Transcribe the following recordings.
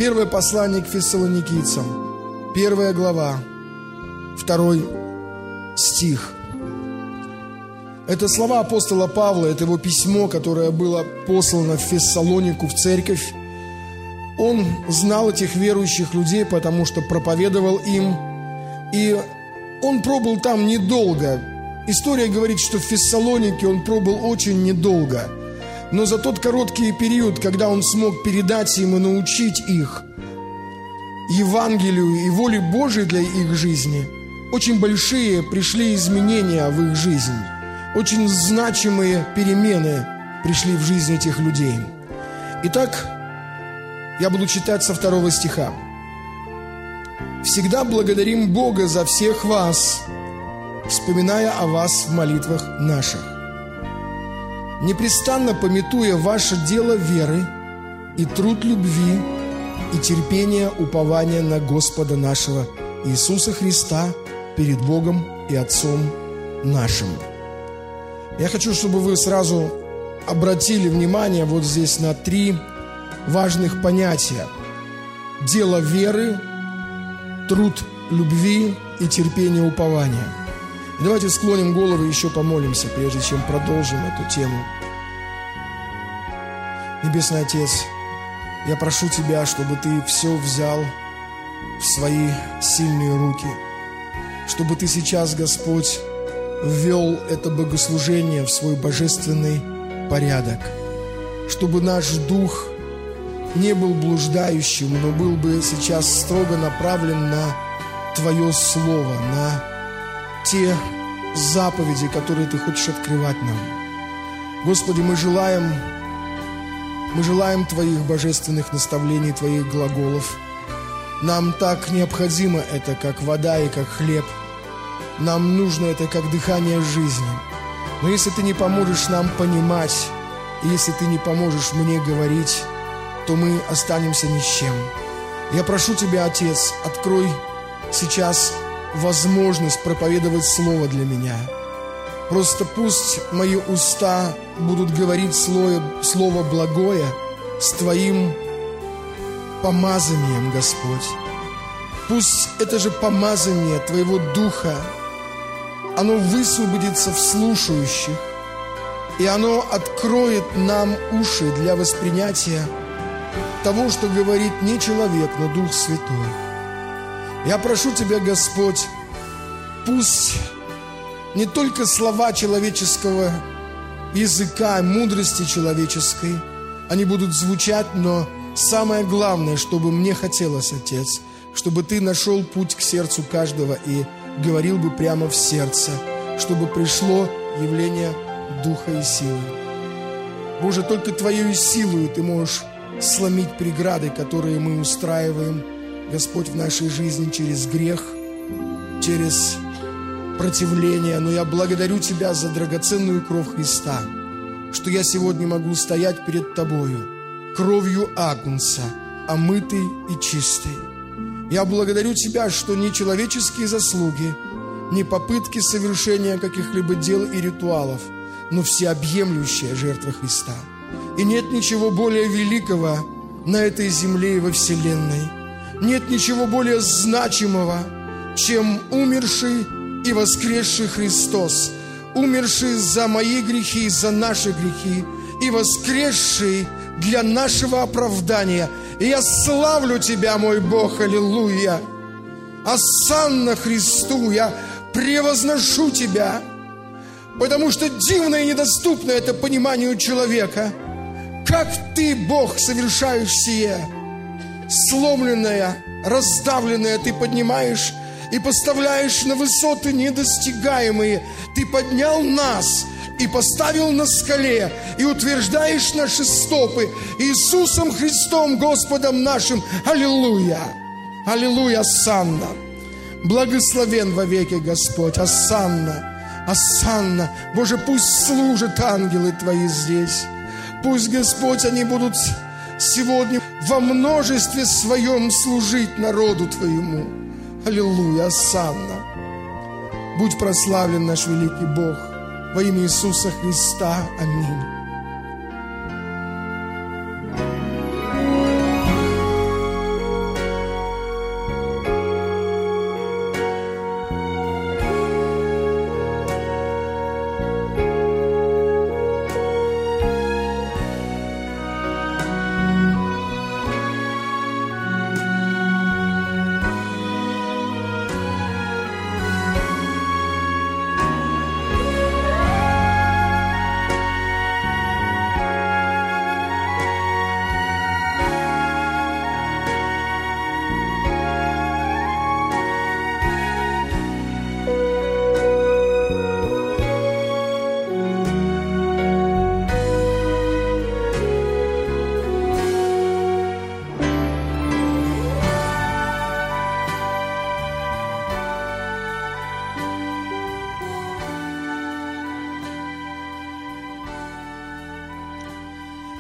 Первое послание к Фессалоникийцам, 1 глава, 2 стих. Это слова апостола Павла, это его письмо, которое было послано в Фессалонику, в церковь. Он знал этих верующих людей, потому что проповедовал им, и он пробыл там недолго. История говорит, что в Фессалонике он пробыл очень недолго, но за тот короткий период, когда он смог передать им и научить их Евангелию и воле Божией для их жизни, очень большие пришли изменения в их жизнь, очень значимые перемены пришли в жизнь этих людей. Итак, я буду читать со 2 стиха. «Всегда благодарим Бога за всех вас, вспоминая о вас в молитвах наших, непрестанно памятуя ваше дело веры и труд любви и терпение упования на Господа нашего Иисуса Христа перед Богом и Отцом нашим». Я хочу, чтобы вы сразу обратили внимание вот здесь на 3 важных понятия: дело веры, труд любви и терпение упования. И давайте склоним головы и еще помолимся, прежде чем продолжим эту тему. Небесный Отец, я прошу Тебя, чтобы Ты все взял в свои сильные руки, чтобы Ты сейчас, Господь, ввел это богослужение в свой божественный порядок, чтобы наш дух не был блуждающим, но был бы сейчас строго направлен на Твое Слово, на те заповеди, которые Ты хочешь открывать нам. Господи, мы желаем Твоих божественных наставлений, Твоих глаголов. Нам так необходимо это, как вода и как хлеб. Нам нужно это, как дыхание жизни. Но если Ты не поможешь нам понимать, и если Ты не поможешь мне говорить, то мы останемся ни с чем. Я прошу Тебя, Отец, открой сейчас возможность проповедовать Слово для меня. Просто пусть мои уста будут говорить Слово благое с Твоим помазанием, Господь. Пусть это же помазание Твоего Духа, оно высвободится в слушающих, и оно откроет нам уши для воспринятия того, что говорит не человек, но Дух Святой. Я прошу Тебя, Господь, пусть не только слова человеческого языка, мудрости человеческой, они будут звучать, но самое главное, чтобы мне хотелось, Отец, чтобы Ты нашел путь к сердцу каждого и говорил бы прямо в сердце, чтобы пришло явление Духа и силы. Боже, только Твоей силой Ты можешь сломить преграды, которые мы устраиваем, Господь, в нашей жизни через грех, через противление. Но я благодарю Тебя за драгоценную кровь Христа, что я сегодня могу стоять перед Тобою, кровью агнца, омытый и чистый. Я благодарю Тебя, что ни человеческие заслуги, ни попытки совершения каких-либо дел и ритуалов, но всеобъемлющая жертва Христа. И нет ничего более великого на этой земле и во вселенной. Нет ничего более значимого, чем умерший и воскресший Христос, умерший за мои грехи, за наши грехи, и воскресший для нашего оправдания. И я славлю Тебя, мой Бог, аллилуйя! Осанна Христу, я превозношу Тебя, потому что дивно и недоступно это пониманию человека. Как Ты, Бог, совершаешь сие? Сломленное, раздавленное Ты поднимаешь и поставляешь на высоты недостигаемые. Ты поднял нас и поставил на скале, и утверждаешь наши стопы Иисусом Христом, Господом нашим. Аллилуйя! Аллилуйя, осанна! Благословен вовеки Господь, осанна! Осанна! Боже, пусть служат ангелы Твои здесь. Пусть, Господь, они будут сегодня во множестве своем служить народу Твоему. Аллилуйя, осанна! Будь прославлен наш великий Бог во имя Иисуса Христа. Аминь.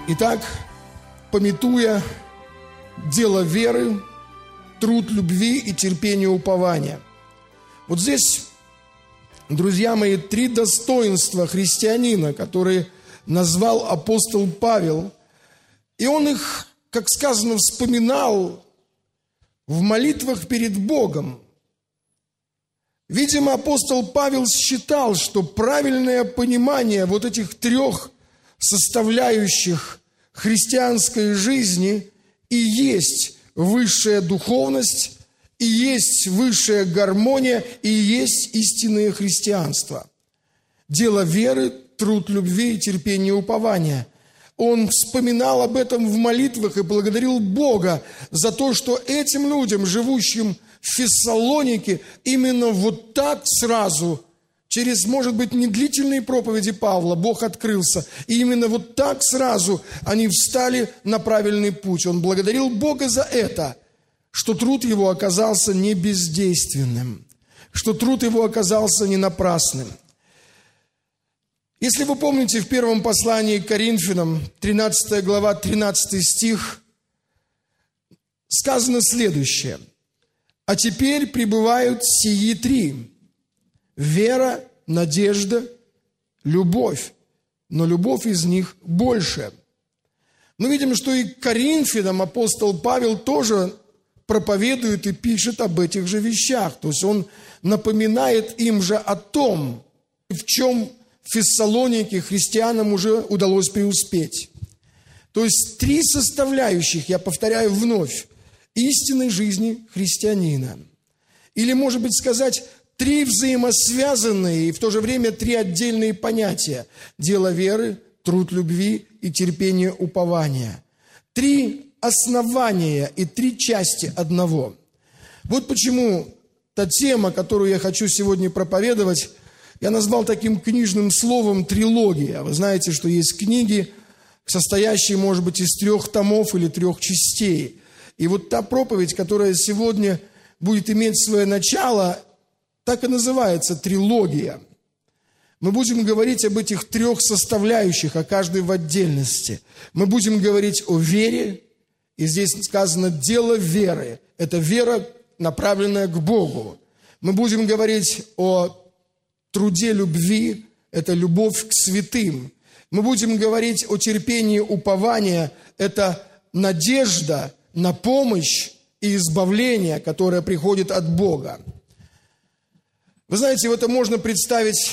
Итак, памятуя дело веры, труд любви и терпение упования. Вот здесь, друзья мои, 3 достоинства христианина, которые назвал апостол Павел. И он их, как сказано, вспоминал в молитвах перед Богом. Видимо, апостол Павел считал, что правильное понимание вот этих 3 составляющих христианской жизни и есть высшая духовность, и есть высшая гармония, и есть истинное христианство. Дело веры, труд любви и терпение упования. Он вспоминал об этом в молитвах и благодарил Бога за то, что этим людям, живущим в Фессалонике, именно вот так сразу, через, может быть, недлительные проповеди Павла, Бог открылся. И именно вот так сразу они встали на правильный путь. Он благодарил Бога за это, что труд его оказался не бездейственным, что труд его оказался не напрасным. Если вы помните, в первом послании к Коринфянам, 13 глава, 13 стих, сказано следующее. «А теперь пребывают сии 3. Вера, надежда, любовь. Но любовь из них больше». Мы видим, что и к Коринфянам апостол Павел тоже проповедует и пишет об этих же вещах. То есть он напоминает им же о том, в чем в Фессалонике христианам уже удалось преуспеть. То есть 3 составляющих, я повторяю вновь, истинной жизни христианина. Или, может быть, сказать, 3 взаимосвязанные и в то же время 3 отдельные понятия. Дело веры, труд любви и терпение упования. 3 основания и 3 части одного. Вот почему та тема, которую я хочу сегодня проповедовать, я назвал таким книжным словом «трилогия». Вы знаете, что есть книги, состоящие, может быть, из 3 томов или 3 частей. И вот та проповедь, которая сегодня будет иметь свое начало, так и называется «трилогия». Мы будем говорить об этих 3 составляющих, о каждой в отдельности. Мы будем говорить о вере, и здесь сказано «дело веры». Это вера, направленная к Богу. Мы будем говорить о труде любви, это любовь к святым. Мы будем говорить о терпении упования, это надежда на помощь и избавление, которое приходит от Бога. Вы знаете, в это можно представить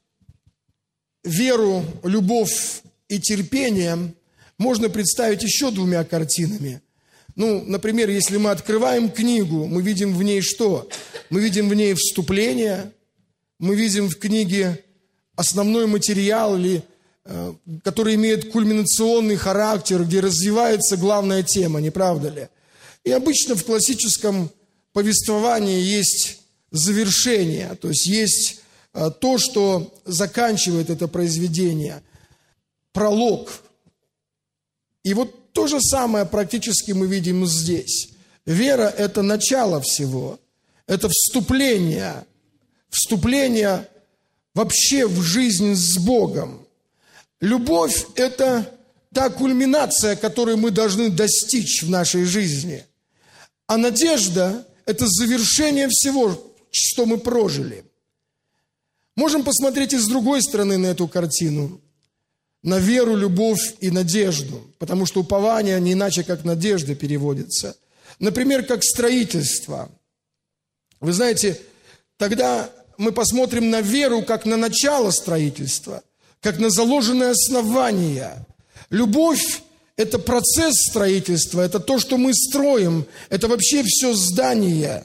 веру, любовь и терпение, можно представить еще 2 картинами. Например, если мы открываем книгу, мы видим в ней что? Мы видим в ней вступление, мы видим в книге основной материал, который имеет кульминационный характер, где развивается главная тема, не правда ли? И обычно в классическом повествовании есть завершение, то есть есть то, что заканчивает это произведение, пролог. И вот то же самое практически мы видим здесь. Вера – это начало всего, это вступление вообще в жизнь с Богом. Любовь – это та кульминация, которой мы должны достичь в нашей жизни. А надежда – это завершение всего, что мы прожили. Можем посмотреть и с другой стороны на эту картину, на веру, любовь и надежду, потому что упование не иначе, как надежда переводится. Например, как строительство. Вы знаете, тогда мы посмотрим на веру как на начало строительства, как на заложенное основание. Любовь – это процесс строительства, это то, что мы строим, это вообще все здание.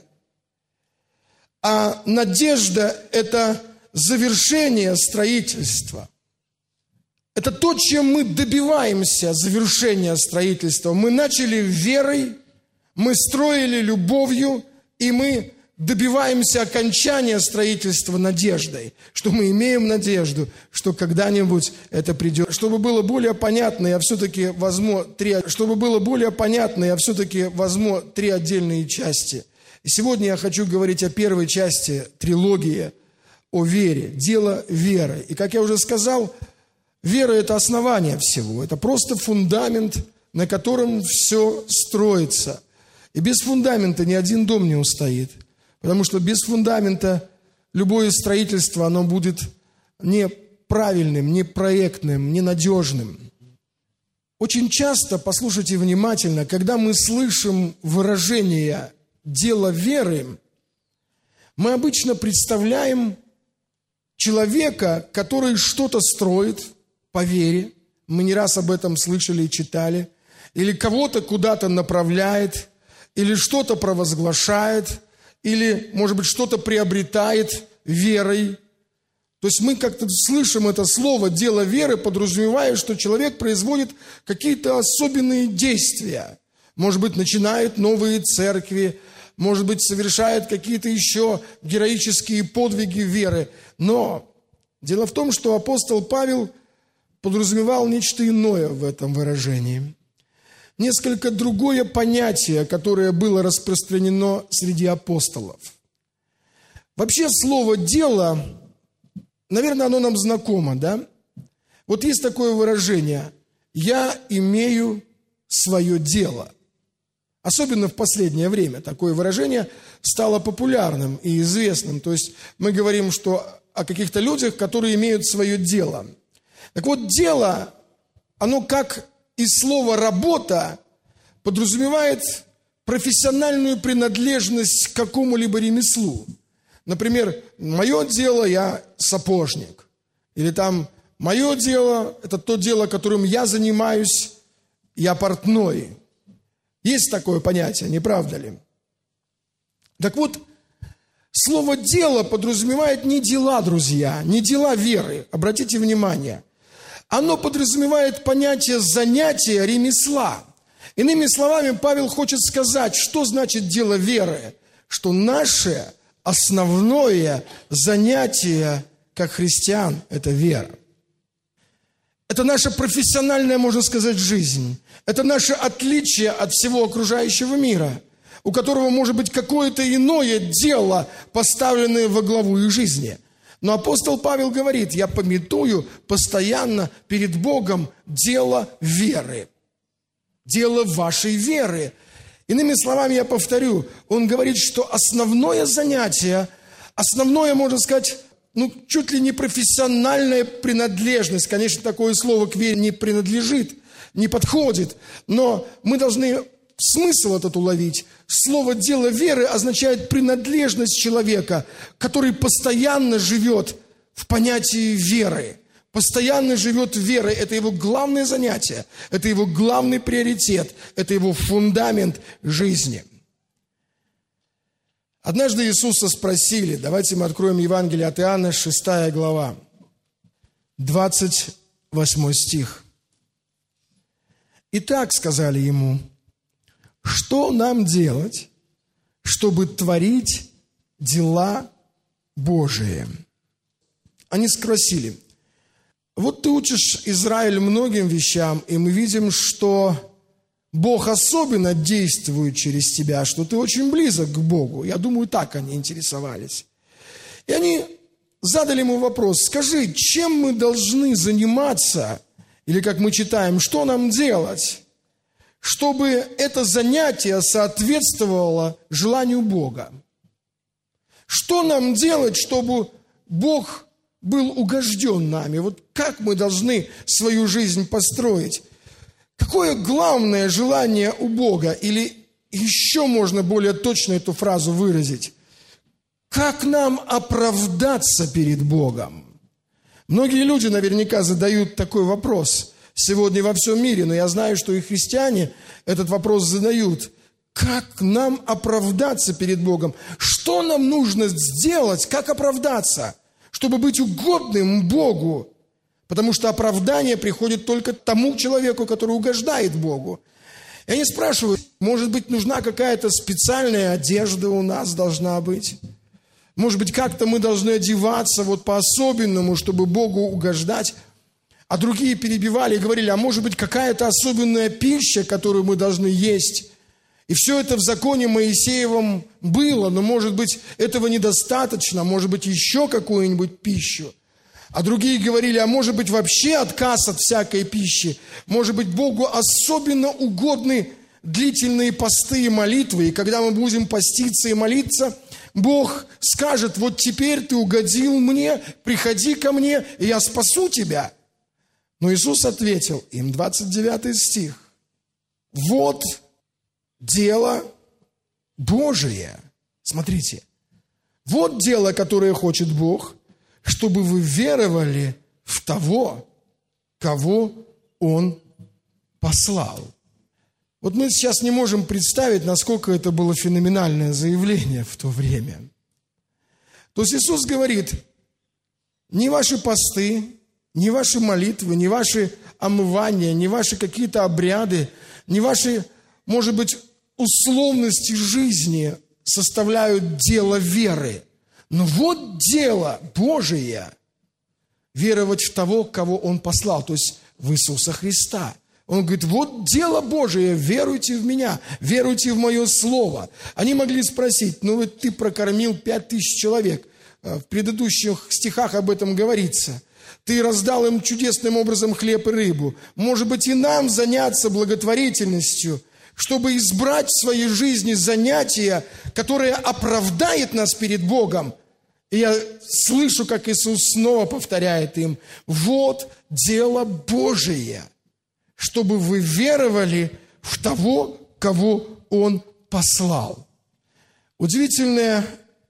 А надежда – это завершение строительства. Это то, чем мы добиваемся завершения строительства. Мы начали верой, мы строили любовью, и мы добиваемся окончания строительства надеждой, что мы имеем надежду, что когда-нибудь это придет. Чтобы было более понятно, я все-таки возьму 3 отдельные части. И сегодня я хочу говорить о первой части трилогии, о вере, дело веры. И как я уже сказал, Вера – это основание всего, это просто фундамент, на котором все строится. И без фундамента ни один дом не устоит, потому что без фундамента любое строительство, оно будет неправильным, непроектным, ненадежным. Очень часто, послушайте внимательно, когда мы слышим выражение «дело веры», мы обычно представляем человека, который что-то строит по вере. Мы не раз об этом слышали и читали. Или кого-то куда-то направляет, или что-то провозглашает, или, может быть, что-то приобретает верой. То есть мы как-то слышим это слово «дело веры», подразумевая, что человек производит какие-то особенные действия. Может быть, начинает новые церкви, может быть, совершает какие-то еще героические подвиги веры. Но дело в том, что апостол Павел подразумевал нечто иное в этом выражении. Несколько другое понятие, которое было распространено среди апостолов. Вообще слово «дело», наверное, оно нам знакомо, да? Вот есть такое выражение «я имею свое дело». Особенно в последнее время такое выражение стало популярным и известным. То есть мы говорим, что о каких-то людях, которые имеют свое дело. Так вот, дело, оно как и слово «работа» подразумевает профессиональную принадлежность к какому-либо ремеслу. Например, мое дело – я сапожник. Или там мое дело – это то дело, которым я занимаюсь, я портной. Есть такое понятие, не правда ли? Так вот, слово «дело» подразумевает не дела, друзья, не дела веры. Обратите внимание. Оно подразумевает понятие занятия, ремесла. Иными словами, Павел хочет сказать, что значит дело веры? Что наше основное занятие как христиан – это вера. Это наша профессиональная, можно сказать, жизнь. Это наше отличие от всего окружающего мира, у которого может быть какое-то иное дело, поставленное во главу их жизни. Но апостол Павел говорит: я памятую постоянно перед Богом дело веры, дело вашей веры. Иными словами, я повторю, он говорит, что основное занятие, основное, можно сказать, чуть ли не профессиональная принадлежность. Конечно, такое слово к вере не принадлежит, не подходит, но мы должны смысл этот уловить. Слово «дело веры» означает принадлежность человека, который постоянно живет в понятии веры, постоянно живет верой. Это его главное занятие, это его главный приоритет, это его фундамент жизни. Однажды Иисуса спросили, давайте мы откроем Евангелие от Иоанна, 6 глава, 28 стих. «Итак, — сказали ему, — что нам делать, чтобы творить дела Божии?» Они спросили: вот ты учишь Израиль многим вещам, и мы видим, что Бог особенно действует через тебя, что ты очень близок к Богу. Я думаю, так они интересовались. И они задали ему вопрос: скажи, чем мы должны заниматься, или как мы читаем, что нам делать, чтобы это занятие соответствовало желанию Бога? Что нам делать, чтобы Бог был угожден нами? Вот как мы должны свою жизнь построить? Какое главное желание у Бога? Или еще можно более точно эту фразу выразить: как нам оправдаться перед Богом? Многие люди наверняка задают такой вопрос сегодня во всем мире, но я знаю, что и христиане этот вопрос задают. Как нам оправдаться перед Богом? Что нам нужно сделать? Как оправдаться, чтобы быть угодным Богу? Потому что оправдание приходит только тому человеку, который угождает Богу. И они спрашивают: может быть, нужна какая-то специальная одежда у нас должна быть? Может быть, как-то мы должны одеваться вот по-особенному, чтобы Богу угождать? А другие перебивали и говорили: а может быть, какая-то особенная пища, которую мы должны есть? И все это в законе Моисеевом было, но, может быть, этого недостаточно, может быть, еще какую-нибудь пищу. А другие говорили, а может быть вообще отказ от всякой пищи. Может быть, Богу особенно угодны длительные посты и молитвы. И когда мы будем поститься и молиться, Бог скажет, вот теперь ты угодил мне, приходи ко мне, и я спасу тебя. Но Иисус ответил им, 29 стих, вот дело Божие. Смотрите, вот дело, которое хочет Бог, чтобы вы веровали в того, кого Он послал. Вот мы сейчас не можем представить, насколько это было феноменальное заявление в то время. То есть Иисус говорит, ни ваши посты, ни ваши молитвы, ни ваши омывания, ни ваши какие-то обряды, ни ваши, может быть, условности жизни составляют дело веры. Но вот дело Божие – веровать в того, кого Он послал, то есть в Иисуса Христа. Он говорит, вот дело Божие, веруйте в Меня, веруйте в Мое Слово. Они могли спросить, ну вот ты прокормил 5000 человек, в предыдущих стихах об этом говорится. Ты раздал им чудесным образом хлеб и рыбу. Может быть, и нам заняться благотворительностью, чтобы избрать в своей жизни занятие, которое оправдает нас перед Богом. И я слышу, как Иисус снова повторяет им, вот дело Божие, чтобы вы веровали в того, кого Он послал. Удивительное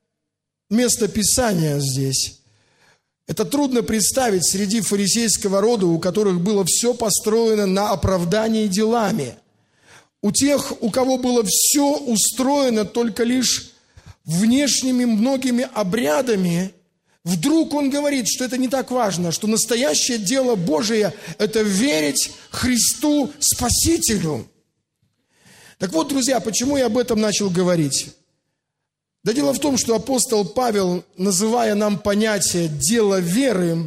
место Писания здесь. Это трудно представить среди фарисейского рода, у которых было все построено на оправдании делами. У тех, у кого было все устроено только лишь внешними многими обрядами, вдруг он говорит, что это не так важно, что настоящее дело Божие – это верить Христу Спасителю. Так вот, друзья, почему я об этом начал говорить? Да дело в том, что апостол Павел, называя нам понятие «дело веры»,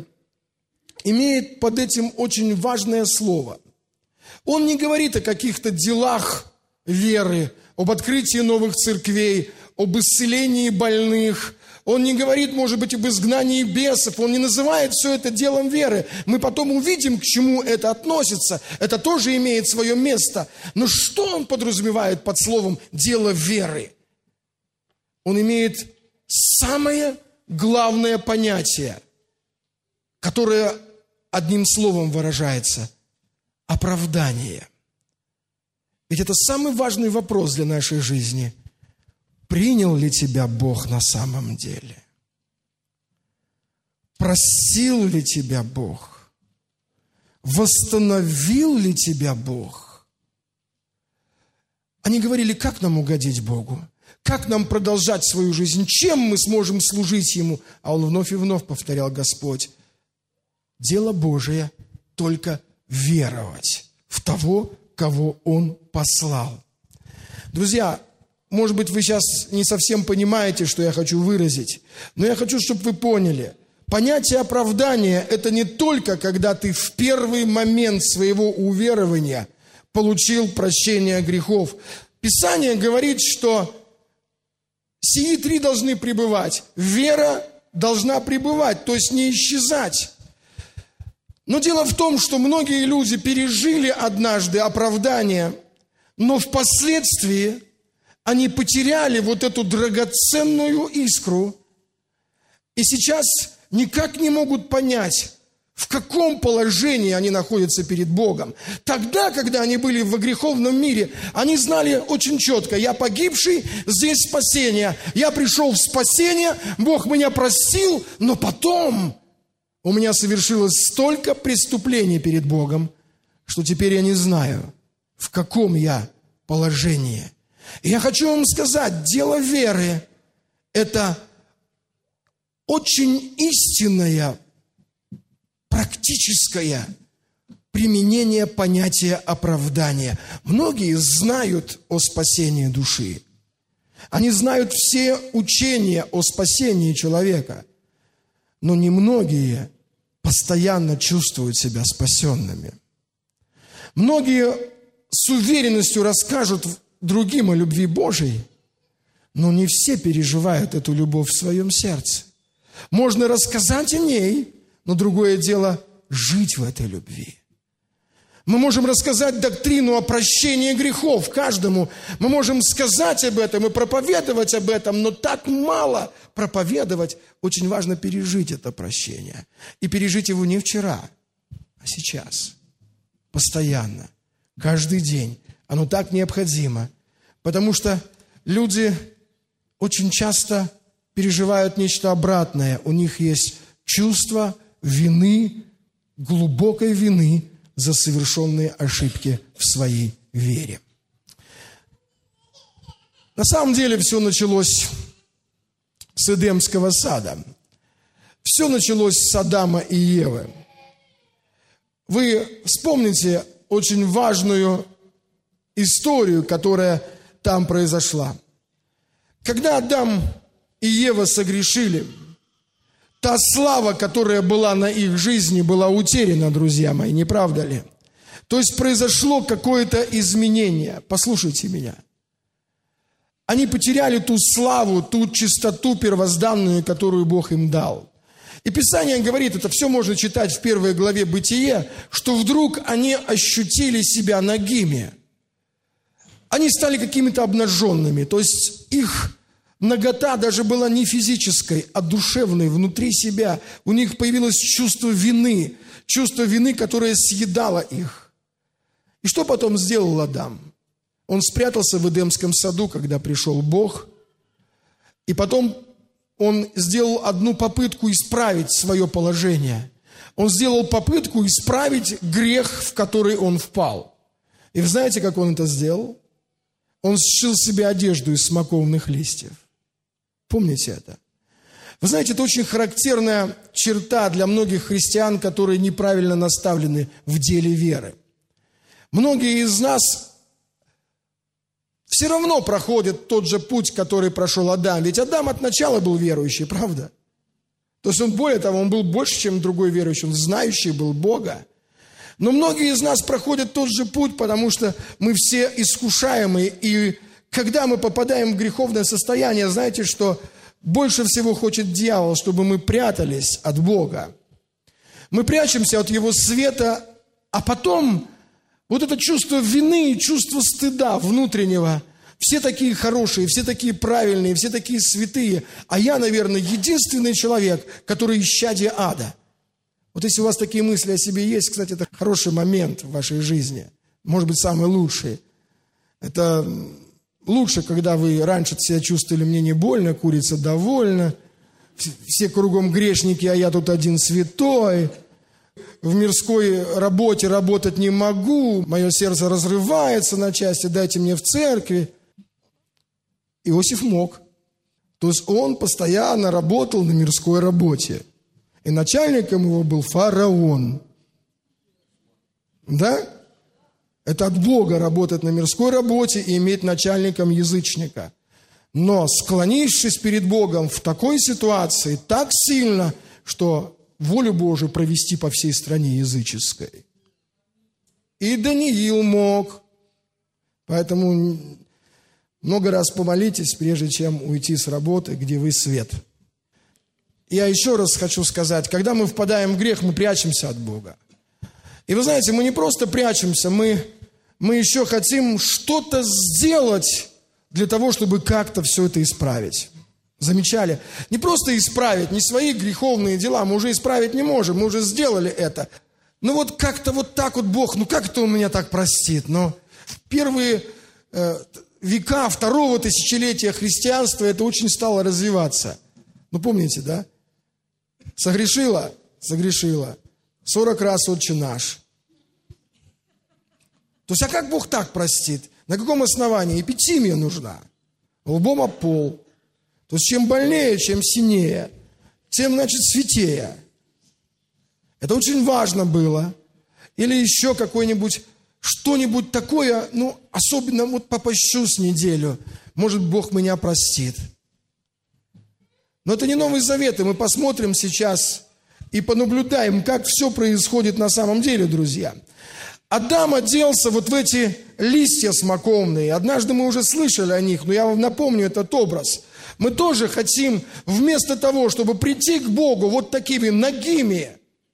имеет под этим очень важное слово. Он не говорит о каких-то делах веры, об открытии новых церквей, об исцелении больных. Он не говорит, может быть, об изгнании бесов. Он не называет все это делом веры. Мы потом увидим, к чему это относится. Это тоже имеет свое место. Но что он подразумевает под словом «дело веры»? Он имеет самое главное понятие, которое одним словом выражается – оправдание. Ведь это самый важный вопрос для нашей жизни. Принял ли тебя Бог на самом деле? Простил ли тебя Бог? Восстановил ли тебя Бог? Они говорили, как нам угодить Богу? Как нам продолжать свою жизнь? Чем мы сможем служить Ему? А он вновь и вновь повторял, Господь, дело Божие только веровать в того, кого Он послал. Друзья, может быть, вы сейчас не совсем понимаете, что я хочу выразить, но я хочу, чтобы вы поняли. Понятие оправдания – это не только, когда ты в первый момент своего уверования получил прощение грехов. Писание говорит, что сии три должны пребывать. Вера должна пребывать, то есть не исчезать. Но дело в том, что многие люди пережили однажды оправдание, но впоследствии они потеряли вот эту драгоценную искру и сейчас никак не могут понять, в каком положении они находятся перед Богом. Тогда, когда они были в греховном мире, они знали очень четко, я погибший, здесь спасение. Я пришел в спасение, Бог меня простил, но потом у меня совершилось столько преступлений перед Богом, что теперь я не знаю, в каком я положении. И я хочу вам сказать, дело веры – это очень истинное, практическое применение понятия оправдания. Многие знают о спасении души. Они знают все учения о спасении человека. Но немногие постоянно чувствуют себя спасенными. Многие с уверенностью расскажут другим о любви Божией, но не все переживают эту любовь в своем сердце. Можно рассказать о ней, но другое дело жить в этой любви. Мы можем рассказать доктрину о прощении грехов каждому. Мы можем сказать об этом и проповедовать об этом, но так мало проповедовать. Очень важно пережить это прощение. И пережить его не вчера, а сейчас. Постоянно. Каждый день. Оно так необходимо. Потому что люди очень часто переживают нечто обратное. У них есть чувство вины, глубокой вины за совершенные ошибки в своей вере. На самом деле все началось с Эдемского сада. Все началось с Адама и Евы. Вы вспомните очень важную историю, которая там произошла. Когда Адам и Ева согрешили, та слава, которая была на их жизни, была утеряна, друзья мои, не правда ли? То есть произошло какое-то изменение. Послушайте меня. Они потеряли ту славу, ту чистоту первозданную, которую Бог им дал. И Писание говорит, это все можно читать в 1 главе Бытие, что вдруг они ощутили себя нагими. Они стали какими-то обнаженными. То есть их нагота даже была не физической, а душевной, внутри себя. У них появилось чувство вины, которое съедало их. И что потом сделал Адам? Он спрятался в Эдемском саду, когда пришел Бог. И потом он сделал одну попытку исправить свое положение. Он сделал попытку исправить грех, в который он впал. И вы знаете, как он это сделал? Он сшил себе одежду из смоковных листьев. Помните это? Вы знаете, это очень характерная черта для многих христиан, которые неправильно наставлены в деле веры. Многие из нас все равно проходят тот же путь, который прошел Адам. Ведь Адам от начала был верующий, правда? То есть он, более того, он был больше, чем другой верующий, он знающий был Бога. Но многие из нас проходят тот же путь, потому что мы все искушаемые. И когда мы попадаем в греховное состояние, знаете, что больше всего хочет дьявол, чтобы мы прятались от Бога. Мы прячемся от Его света, а потом вот это чувство вины и чувство стыда внутреннего. Все такие хорошие, все такие правильные, все такие святые. А я, наверное, единственный человек, который исчадие ада. Вот если у вас такие мысли о себе есть, кстати, это хороший момент в вашей жизни. Может быть, самый лучший. Это лучше, когда вы раньше себя чувствовали, мне не больно, курица довольна. Все кругом грешники, а я тут один святой. В мирской работе работать не могу. Мое сердце разрывается на части, дайте мне в церкви. Иосиф мог. То есть он постоянно работал на мирской работе. И начальником его был фараон. Да? Это от Бога работать на мирской работе и иметь начальником язычника. Но склонившись перед Богом в такой ситуации так сильно, что волю Божию провести по всей стране языческой. И Даниил мог. Поэтому много раз помолитесь, прежде чем уйти с работы, где вы свет. Я еще раз хочу сказать, когда мы впадаем в грех, мы прячемся от Бога. И вы знаете, мы не просто прячемся, мы еще хотим что-то сделать для того, чтобы как-то все это исправить. Замечали? Не просто исправить, не свои греховные дела, мы уже исправить не можем, мы уже сделали это. Ну вот как-то вот так вот Бог, ну как это Он меня так простит? Но в первые века второго тысячелетия христианства это очень стало развиваться. Ну помните, да? Согрешила? 40 раз Отче наш. То есть, а как Бог так простит? На каком основании? Эпитимия нужна. Лбом об пол. То есть, чем больнее, чем синее, тем, значит, святее. Это очень важно было. Или еще какое-нибудь, что-нибудь такое, ну, особенно вот попощусь неделю. Может, Бог меня простит. Но это не Новый Завет, и мы посмотрим сейчас и понаблюдаем, как все происходит на самом деле, друзья. Адам оделся вот в эти листья смоковные. Однажды мы уже слышали о них, но я вам напомню этот образ. Мы тоже хотим, вместо того, чтобы прийти к Богу вот такими нагими,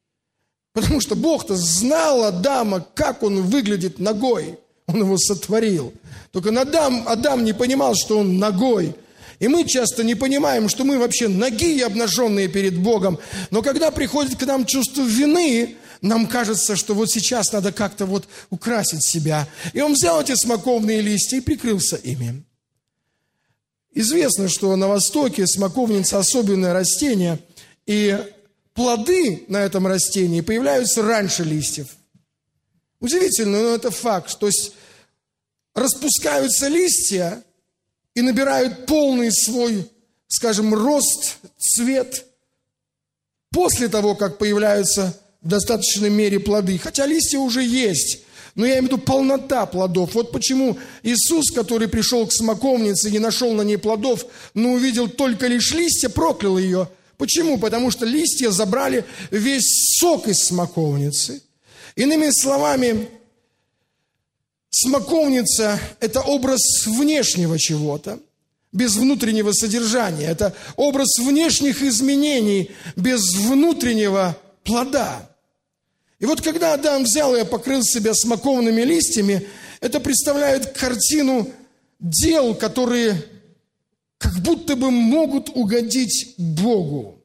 Потому что Бог-то знал Адама, как он выглядит нагой. Он его сотворил. Только Адам не понимал, что он нагой. И мы часто не понимаем, что мы вообще ноги и обнаженные перед Богом. Но когда приходит к нам чувство вины, нам кажется, что вот сейчас надо как-то вот украсить себя. И он взял эти смоковные листья и прикрылся ими. Известно, что на Востоке смоковница особенное растение, и плоды на этом растении появляются раньше листьев. Удивительно, но это факт. То есть распускаются листья и набирают полный свой, скажем, рост, цвет после того, как появляются в достаточной мере плоды. Хотя листья уже есть, но я имею в виду полнота плодов. Вот почему Иисус, который пришел к смоковнице и не нашел на ней плодов, но увидел только лишь листья, проклял ее. Почему? Потому что листья забрали весь сок из смоковницы. Иными словами, смоковница – это образ внешнего чего-то, без внутреннего содержания. Это образ внешних изменений, без внутреннего плода. И вот когда Адам взял и покрыл себя смоковными листьями, это представляет картину дел, которые как будто бы могут угодить Богу.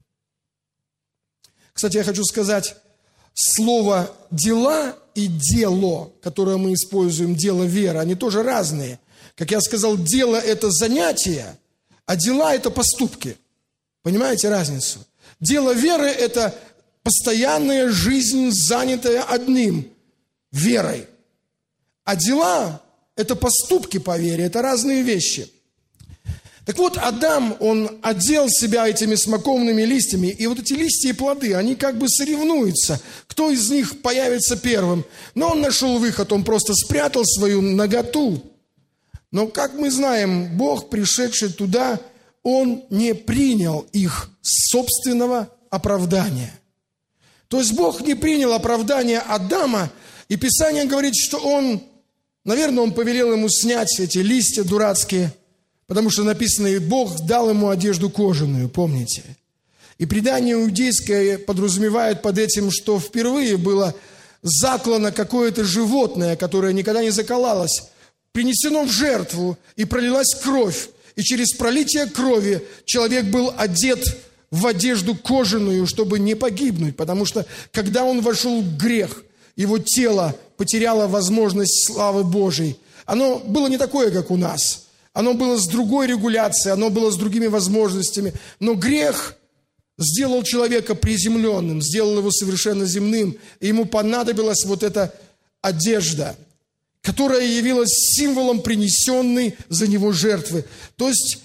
Кстати, я хочу сказать, слово «дела» и «дело», которое мы используем, «дело веры», они тоже разные. Как я сказал, дело – это занятие, а дела – это поступки. Понимаете разницу? Дело веры – это постоянная жизнь, занятая одним – верой. А дела – это поступки по вере, это разные вещи. Так вот, Адам, он одел себя этими смоковными листьями, и вот эти листья и плоды, они как бы соревнуются, кто из них появится первым. Но он нашел выход, он просто спрятал свою наготу. Но, как мы знаем, Бог, пришедший туда, он не принял их собственного оправдания. То есть Бог не принял оправдание Адама, и Писание говорит, что он, наверное, он повелел ему снять эти листья дурацкие, потому что написано, и Бог дал ему одежду кожаную, помните? И предание иудейское подразумевает под этим, что впервые было заклано какое-то животное, которое никогда не закололось, принесено в жертву, и пролилась кровь. И через пролитие крови человек был одет в одежду кожаную, чтобы не погибнуть. Потому что, когда он вошел в грех, его тело потеряло возможность славы Божией. Оно было не такое, как у нас. Оно было с другой регуляцией, оно было с другими возможностями. Но грех сделал человека приземленным, сделал его совершенно земным. И ему понадобилась вот эта одежда, которая явилась символом принесенной за него жертвы. То есть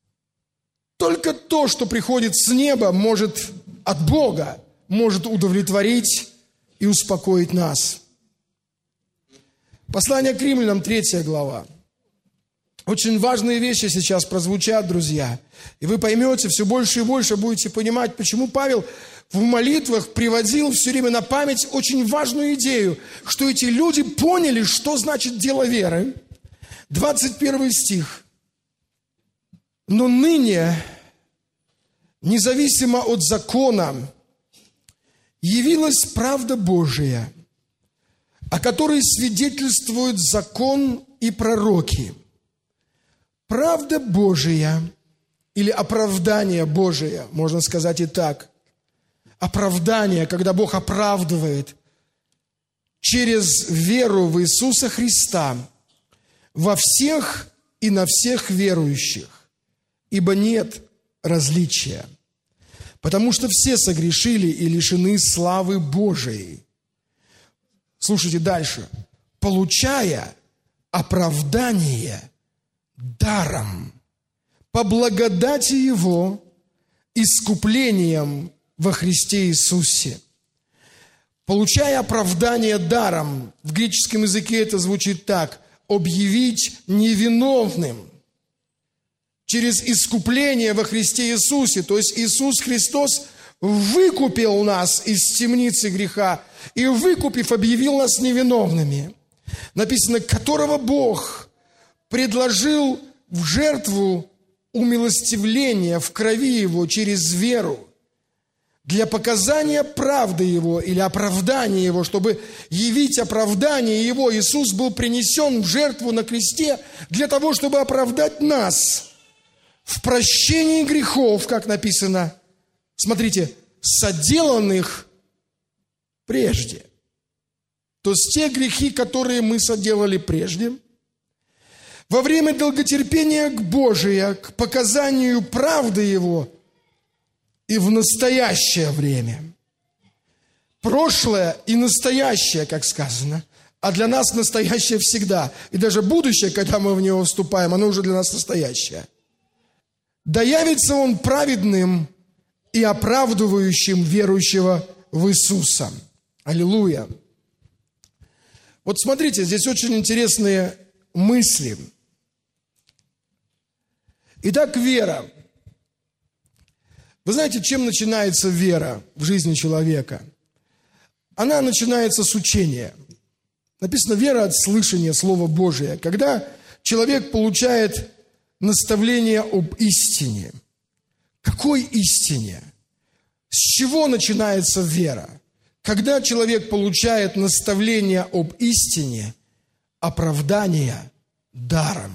только то, что приходит с неба, может от Бога, может удовлетворить и успокоить нас. Послание к Римлянам, 3 глава. Очень важные вещи сейчас прозвучат, друзья. И вы поймете, все больше и больше будете понимать, почему Павел в молитвах приводил все время на память очень важную идею, что эти люди поняли, что значит дело веры. 21 стих. «Но ныне, независимо от закона, явилась правда Божия, о которой свидетельствуют закон и пророки. Правда Божия, или оправдание Божие, можно сказать и так. Оправдание, когда Бог оправдывает через веру в Иисуса Христа во всех и на всех верующих, ибо нет различия, потому что все согрешили и лишены славы Божией». Слушайте дальше. «Получая оправдание даром, по благодати Его, искуплением во Христе Иисусе». Получая оправдание даром, в греческом языке это звучит так: объявить невиновным через искупление во Христе Иисусе. То есть Иисус Христос выкупил нас из темницы греха и, выкупив, объявил нас невиновными. Написано, которого Бог предложил в жертву умилостивления в крови Его через веру, для показания правды Его или оправдания Его, чтобы явить оправдание Его, Иисус был принесен в жертву на кресте для того, чтобы оправдать нас в прощении грехов, как написано, смотрите, соделанных прежде. То есть те грехи, которые мы соделали прежде, во время долготерпения к Божию, к показанию правды Его и в настоящее время. Прошлое и настоящее, как сказано, а для нас настоящее всегда. И даже будущее, когда мы в него вступаем, оно уже для нас настоящее. Да явится Он праведным и оправдывающим верующего в Иисуса. Аллилуйя. Вот смотрите, здесь очень интересные мысли. Итак, вера. Вы знаете, чем начинается вера в жизни человека? Она начинается с учения. Написано вера от слышания Слова Божия. Когда человек получает наставление об истине. Какой истине? С чего начинается вера? Когда человек получает наставление об истине, оправдание даром.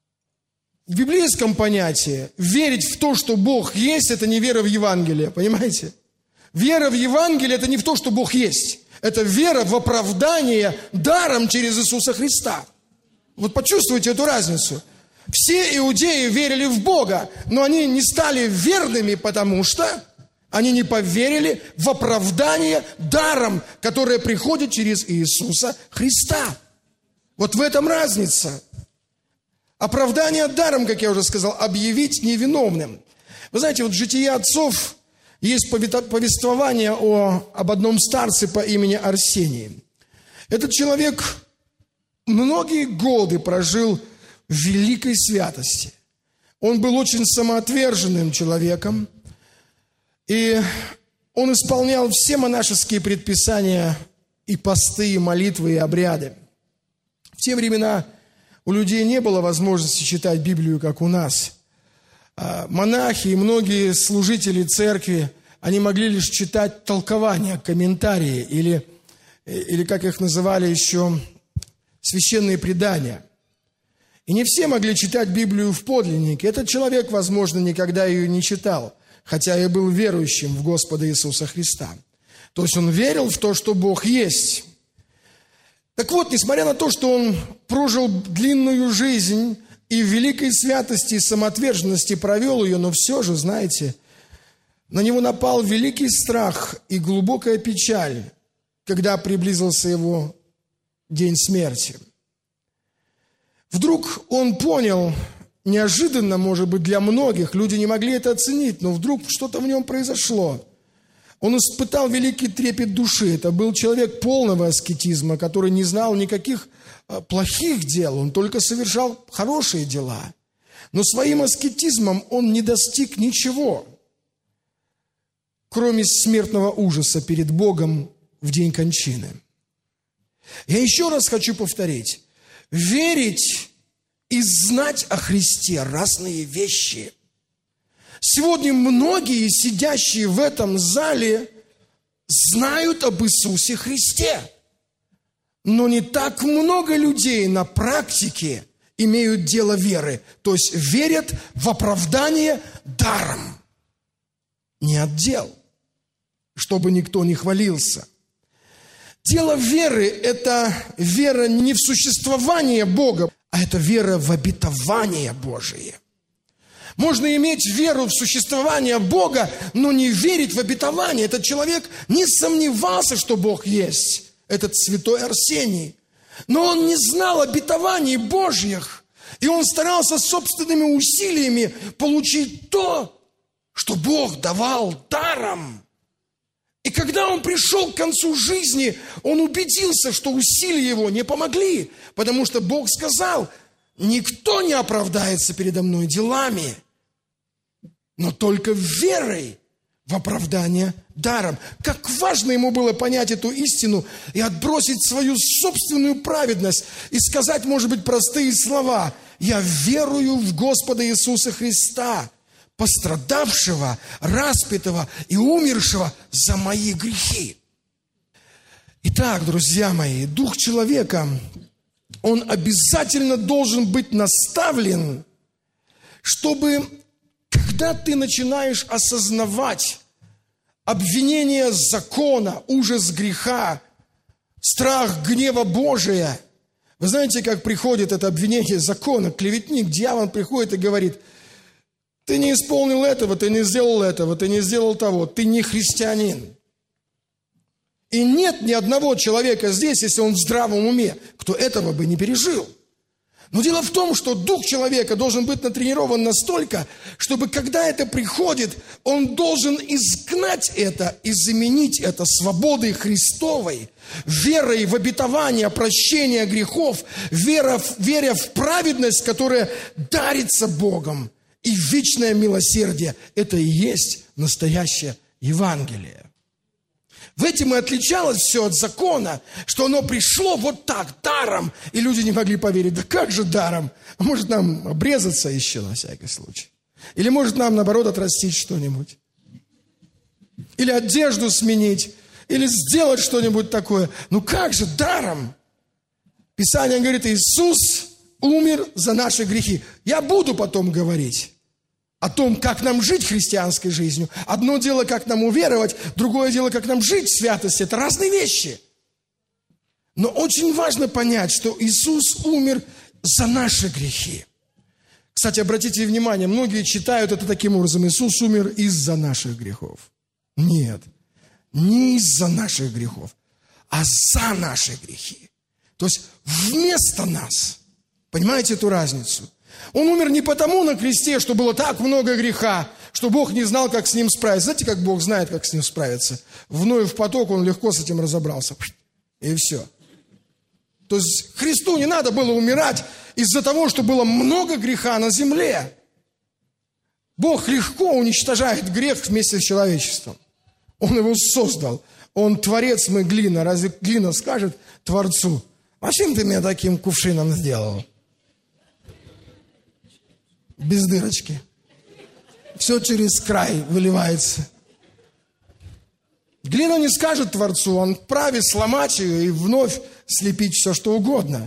В библейском понятии верить в то, что Бог есть, это не вера в Евангелие, понимаете? Вера в Евангелие – это не в то, что Бог есть. Это вера в оправдание даром через Иисуса Христа. Вот почувствуйте эту разницу. Все иудеи верили в Бога, но они не стали верными, потому что они не поверили в оправдание даром, которое приходит через Иисуса Христа. Вот в этом разница. Оправдание даром, как я уже сказал, объявить невиновным. Вы знаете, вот в «Житии отцов» есть повествование об одном старце по имени Арсений. Этот человек многие годы прожил в великой святости. Он был очень самоотверженным человеком, и он исполнял все монашеские предписания и посты, и молитвы, и обряды. В те времена у людей не было возможности читать Библию, как у нас. Монахи и многие служители церкви, они могли лишь читать толкования, комментарии или как их называли еще, священные предания. И не все могли читать Библию в подлиннике. Этот человек, возможно, никогда ее не читал, хотя и был верующим в Господа Иисуса Христа. То есть он верил в то, что Бог есть. Так вот, несмотря на то, что он прожил длинную жизнь и в великой святости и самоотверженности провел ее, но все же, знаете, на него напал великий страх и глубокая печаль, когда приблизился его день смерти. Вдруг он понял, неожиданно, может быть, для многих, люди не могли это оценить, но вдруг что-то в нем произошло. Он испытал великий трепет души. Это был человек полного аскетизма, который не знал никаких плохих дел, он только совершал хорошие дела. Но своим аскетизмом он не достиг ничего, кроме смертного ужаса перед Богом в день кончины. Я еще раз хочу повторить. Верить и знать о Христе – разные вещи. Сегодня многие, сидящие в этом зале, знают об Иисусе Христе. Но не так много людей на практике имеют дело веры. То есть верят в оправдание даром. Не от дел, чтобы никто не хвалился. Дело веры – это вера не в существование Бога, а это вера в обетование Божие. Можно иметь веру в существование Бога, но не верить в обетование. Этот человек не сомневался, что Бог есть, этот святой Арсений. Но он не знал обетований Божьих, и он старался собственными усилиями получить то, что Бог давал даром. И когда он пришел к концу жизни, он убедился, что усилия его не помогли, потому что Бог сказал: никто не оправдается передо мной делами, но только верой в оправдание даром. Как важно ему было понять эту истину и отбросить свою собственную праведность и сказать, может быть, простые слова: «Я верую в Господа Иисуса Христа, пострадавшего, распятого и умершего за мои грехи. Итак, друзья мои, дух человека, он обязательно должен быть наставлен, чтобы, когда ты начинаешь осознавать обвинение закона, ужас греха, страх гнева Божия. Вы знаете, как приходит это обвинение закона, клеветник, дьявол приходит и говорит: ты не исполнил этого, ты не сделал того, ты не христианин. И нет ни одного человека здесь, если он в здравом уме, кто этого бы не пережил. Но дело в том, что дух человека должен быть натренирован настолько, чтобы когда это приходит, он должен изгнать это и заменить это свободой Христовой, верой в обетование прощения грехов, веря в праведность, которая дарится Богом, и вечное милосердие. Это и есть настоящее Евангелие. В этом и отличалось все от закона, что оно пришло вот так, даром, и люди не могли поверить. Да как же даром? А может нам обрезаться еще на всякий случай? Или может нам, наоборот, отрастить что-нибудь? Или одежду сменить? Или сделать что-нибудь такое? Ну как же даром? Писание говорит: Иисус умер за наши грехи. Я буду потом говорить о том, как нам жить христианской жизнью. Одно дело, как нам уверовать, другое дело, как нам жить в святости. Это разные вещи. Но очень важно понять, что Иисус умер за наши грехи. Кстати, обратите внимание, многие читают это таким образом: Иисус умер из-за наших грехов. Нет, не из-за наших грехов, а за наши грехи. То есть вместо нас. Понимаете эту разницу? Он умер не потому на кресте, что было так много греха, что Бог не знал, как с ним справиться. Знаете, как Бог знает, как с ним справиться? В Ноев поток он легко с этим разобрался. И все. То есть Христу не надо было умирать из-за того, что было много греха на земле. Бог легко уничтожает грех вместе с человечеством. Он его создал. Он творец, мы глина. Разве глина скажет Творцу: а чем ты меня таким кувшином сделал? Без дырочки. Все через край выливается. Глина не скажет Творцу, он вправе сломать ее и вновь слепить все, что угодно.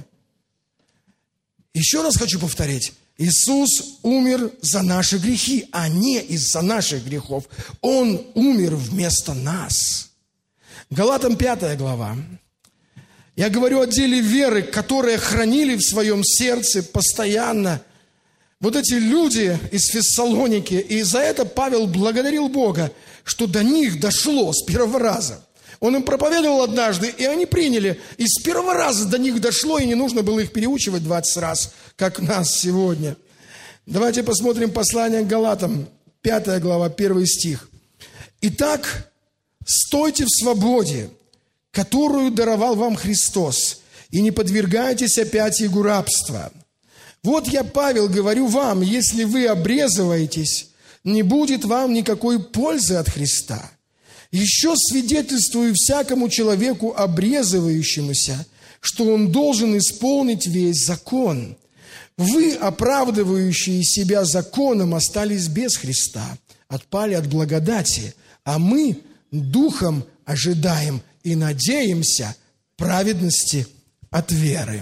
Еще раз хочу повторить. Иисус умер за наши грехи, а не из-за наших грехов. Он умер вместо нас. Галатам 5 глава. Я говорю о деле веры, которые хранили в своем сердце постоянно вот эти люди из Фессалоники, и за это Павел благодарил Бога, что до них дошло с первого раза. Он им проповедовал однажды, и они приняли. И с первого раза до них дошло, и не нужно было их переучивать 20 раз, как нас сегодня. Давайте посмотрим послание к Галатам, 5 глава, 1 стих. «Итак, стойте в свободе, которую даровал вам Христос, и не подвергайтесь опять игу рабства. Вот я, Павел, говорю вам, если вы обрезываетесь, не будет вам никакой пользы от Христа. Еще свидетельствую всякому человеку, обрезывающемуся, что он должен исполнить весь закон. Вы, оправдывающие себя законом, остались без Христа, отпали от благодати, а мы духом ожидаем и надеемся праведности от веры».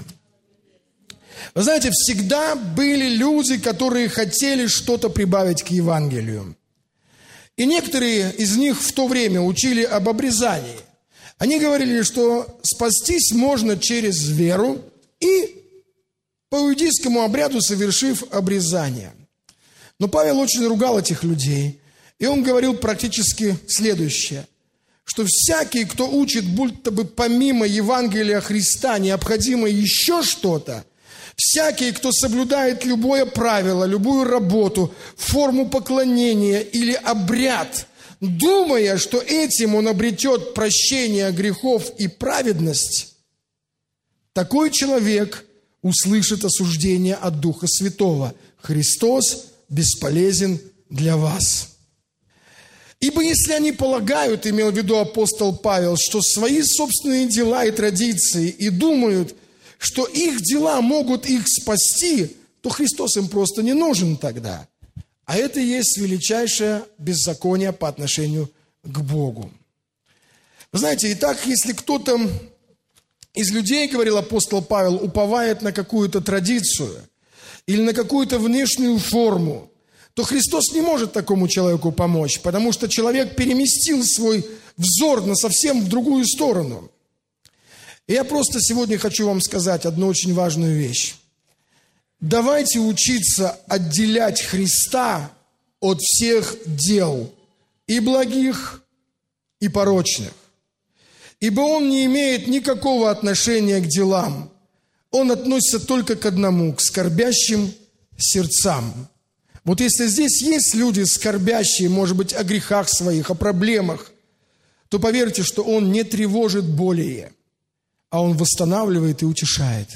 Вы знаете, всегда были люди, которые хотели что-то прибавить к Евангелию. И некоторые из них в то время учили об обрезании. Они говорили, что спастись можно через веру и по иудейскому обряду совершив обрезание. Но Павел очень ругал этих людей. И он говорил практически следующее, что всякий, кто учит, будто бы помимо Евангелия Христа необходимо еще что-то, всякий, кто соблюдает любое правило, любую работу, форму поклонения или обряд, думая, что этим он обретет прощение грехов и праведность, такой человек услышит осуждение от Духа Святого. Христос бесполезен для вас. Ибо если они полагают, имел в виду апостол Павел, что свои собственные дела и традиции, и думают, что их дела могут их спасти, то Христос им просто не нужен тогда. А это и есть величайшее беззаконие по отношению к Богу. Вы знаете, итак, если кто-то из людей, говорил апостол Павел, уповает на какую-то традицию или на какую-то внешнюю форму, то Христос не может такому человеку помочь, потому что человек переместил свой взор на совсем в другую сторону. И я просто сегодня хочу вам сказать одну очень важную вещь. Давайте учиться отделять Христа от всех дел, и благих, и порочных. Ибо Он не имеет никакого отношения к делам. Он относится только к одному, к скорбящим сердцам. Вот если здесь есть люди скорбящие, может быть, о грехах своих, о проблемах, то поверьте, что Он не тревожит более, а Он восстанавливает и утешает.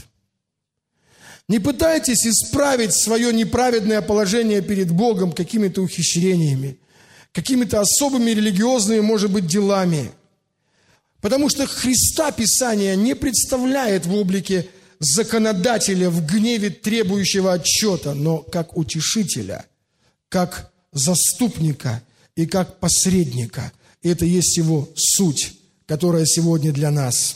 Не пытайтесь исправить свое неправедное положение перед Богом какими-то ухищрениями, какими-то особыми религиозными, может быть, делами. Потому что Христа Писание не представляет в облике законодателя в гневе требующего отчета, но как утешителя, как заступника и как посредника. И это есть его суть, которая сегодня для нас.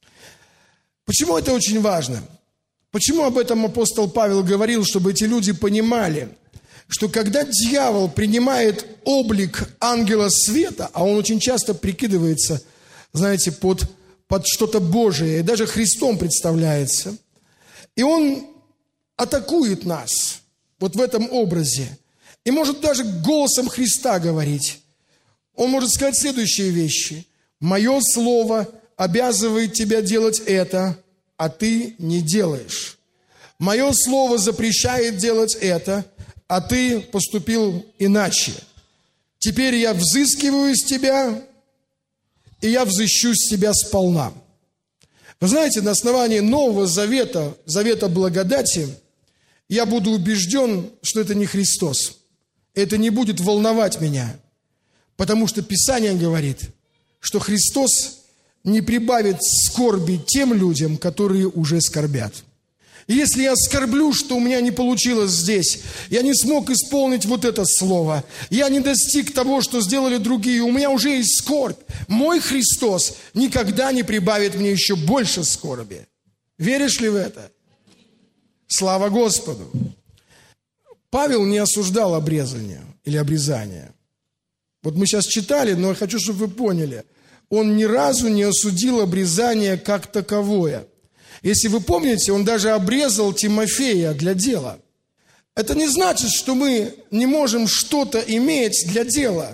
Почему это очень важно? Почему об этом апостол Павел говорил, чтобы эти люди понимали, что когда дьявол принимает облик ангела света, а он очень часто прикидывается, знаете, под что-то Божие, и даже Христом представляется, и он атакует нас вот в этом образе, и может даже голосом Христа говорить. Он может сказать следующие вещи. «Мое слово обязывает тебя делать это, а ты не делаешь. Мое слово запрещает делать это, а ты поступил иначе. Теперь я взыскиваю с тебя, и я взыщу с тебя сполна». Вы знаете, на основании Нового Завета, Завета благодати, я буду убежден, что это не Христос. Это не будет волновать меня, потому что Писание говорит, что Христос не прибавит скорби тем людям, которые уже скорбят. И если я скорблю, что у меня не получилось здесь, я не смог исполнить вот это слово, я не достиг того, что сделали другие, у меня уже есть скорбь, мой Христос никогда не прибавит мне еще больше скорби. Веришь ли в это? Слава Господу! Павел не осуждал обрезание или обрезание. Вот мы сейчас читали, но я хочу, чтобы вы поняли, он ни разу не осудил обрезание как таковое. Если вы помните, он даже обрезал Тимофея для дела. Это не значит, что мы не можем что-то иметь для дела.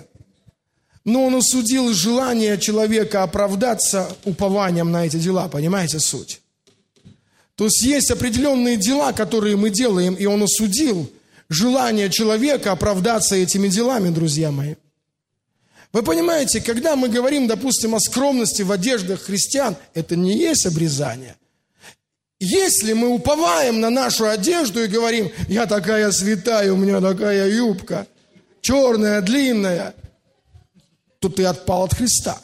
Но он осудил желание человека оправдаться упованием на эти дела. Понимаете суть? То есть определенные дела, которые мы делаем, и он осудил желание человека оправдаться этими делами, друзья мои. Вы понимаете, когда мы говорим, допустим, о скромности в одеждах христиан, это не есть обрезание. Если мы уповаем на нашу одежду и говорим, я такая святая, у меня такая юбка, черная, длинная, то ты отпал от Христа.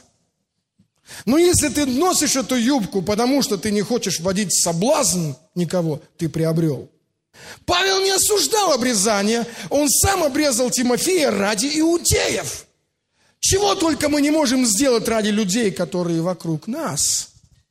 Но если ты носишь эту юбку, потому что ты не хочешь вводить в соблазн никого, ты приобрел. Павел не осуждал обрезание, он сам обрезал Тимофея ради иудеев. Чего только мы не можем сделать ради людей, которые вокруг нас.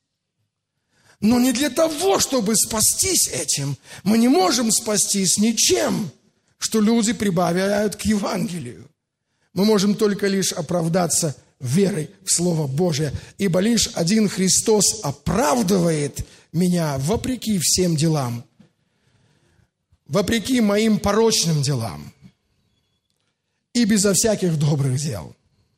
Но не для того, чтобы спастись этим. Мы не можем спастись ничем, что люди прибавляют к Евангелию. Мы можем только лишь оправдаться верой в Слово Божие. Ибо лишь один Христос оправдывает меня вопреки всем делам. Вопреки моим порочным делам. И безо всяких добрых дел.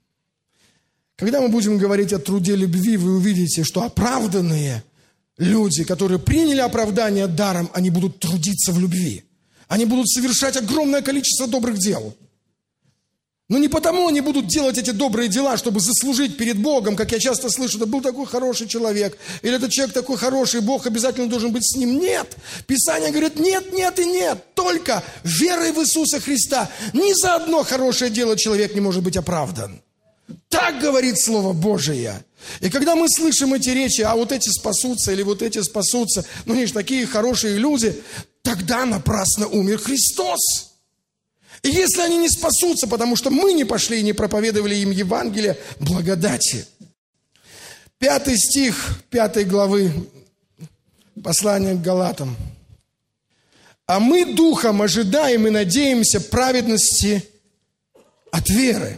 Когда мы будем говорить о труде любви, вы увидите, что оправданные люди, которые приняли оправдание даром, они будут трудиться в любви. Они будут совершать огромное количество добрых дел. Но не потому они будут делать эти добрые дела, чтобы заслужить перед Богом, как я часто слышу, да был такой хороший человек, или этот человек такой хороший, Бог обязательно должен быть с ним. Нет! Писание говорит, нет, нет и нет. Только верой в Иисуса Христа ни за одно хорошее дело человек не может быть оправдан. Так говорит Слово Божие. И когда мы слышим эти речи, а вот эти спасутся, или вот эти спасутся, ну они же такие хорошие люди, тогда напрасно умер Христос. И если они не спасутся, потому что мы не пошли и не проповедовали им Евангелие благодати. 5 стих 5 главы послания к Галатам. А мы духом ожидаем и надеемся праведности от веры.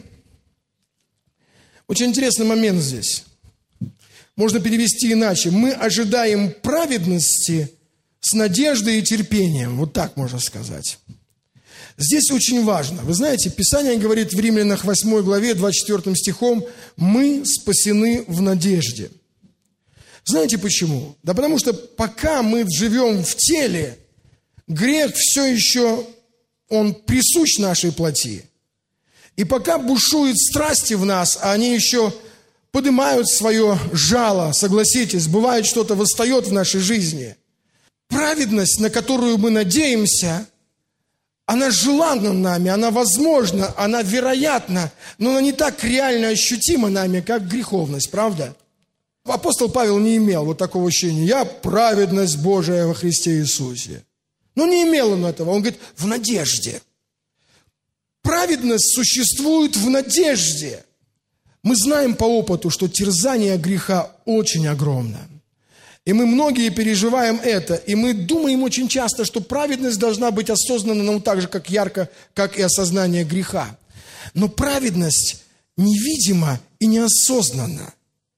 Очень интересный момент здесь. Можно перевести иначе. Мы ожидаем праведности с надеждой и терпением. Вот так можно сказать. Здесь очень важно. Вы знаете, Писание говорит в Римлянах 8 главе 24 стихом: «Мы спасены в надежде». Знаете почему? Да потому что пока мы живем в теле, грех все еще, он присущ нашей плоти. И пока бушуют страсти в нас, а они еще поднимают свое жало, согласитесь, бывает что-то восстает в нашей жизни. Праведность, на которую мы надеемся, она желанна нами, она возможна, она вероятна, но она не так реально ощутима нами, как греховность, правда? Апостол Павел не имел вот такого ощущения: «Я праведность Божия во Христе Иисусе». Но не имел он этого, он говорит: в надежде. Праведность существует в надежде. Мы знаем по опыту, что терзание греха очень огромно. И мы многие переживаем это. И мы думаем очень часто, что праведность должна быть осознанна, но так же, как ярко, как и осознание греха. Но праведность невидима и неосознанна.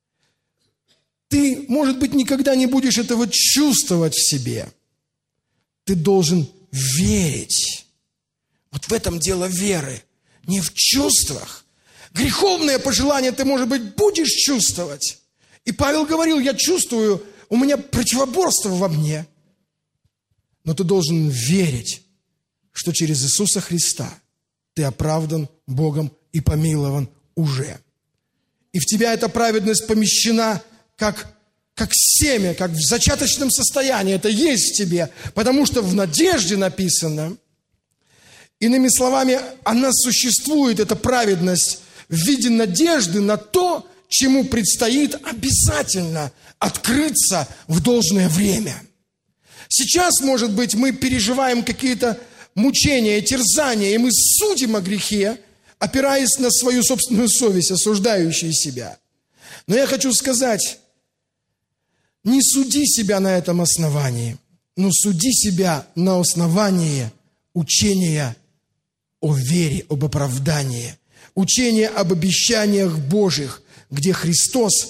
Ты, может быть, никогда не будешь этого чувствовать в себе. Ты должен верить. Вот в этом дело веры. Не в чувствах. Греховное пожелание ты, может быть, будешь чувствовать. И Павел говорил: я чувствую, у меня противоборство во мне. Но ты должен верить, что через Иисуса Христа ты оправдан Богом и помилован уже. И в тебя эта праведность помещена как семя, как в зачаточном состоянии. Это есть в тебе, потому что в надежде написано. Иными словами, она существует, эта праведность, в виде надежды на то, чему предстоит обязательно открыться в должное время. Сейчас, может быть, мы переживаем какие-то мучения, терзания, и мы судим о грехе, опираясь на свою собственную совесть, осуждающую себя. Но я хочу сказать: не суди себя на этом основании, но суди себя на основании учения о вере, об оправдании, учения об обещаниях Божьих, где Христос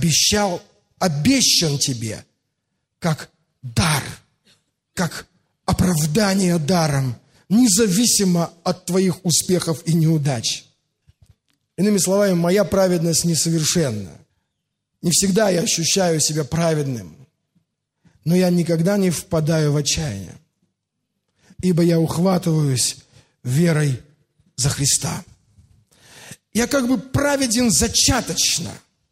обещан тебе как дар, как оправдание даром, независимо от твоих успехов и неудач. Иными словами, моя праведность несовершенна. Не всегда я ощущаю себя праведным, но я никогда не впадаю в отчаяние, ибо я ухватываюсь верой за Христа. Я как бы праведен зачаточно,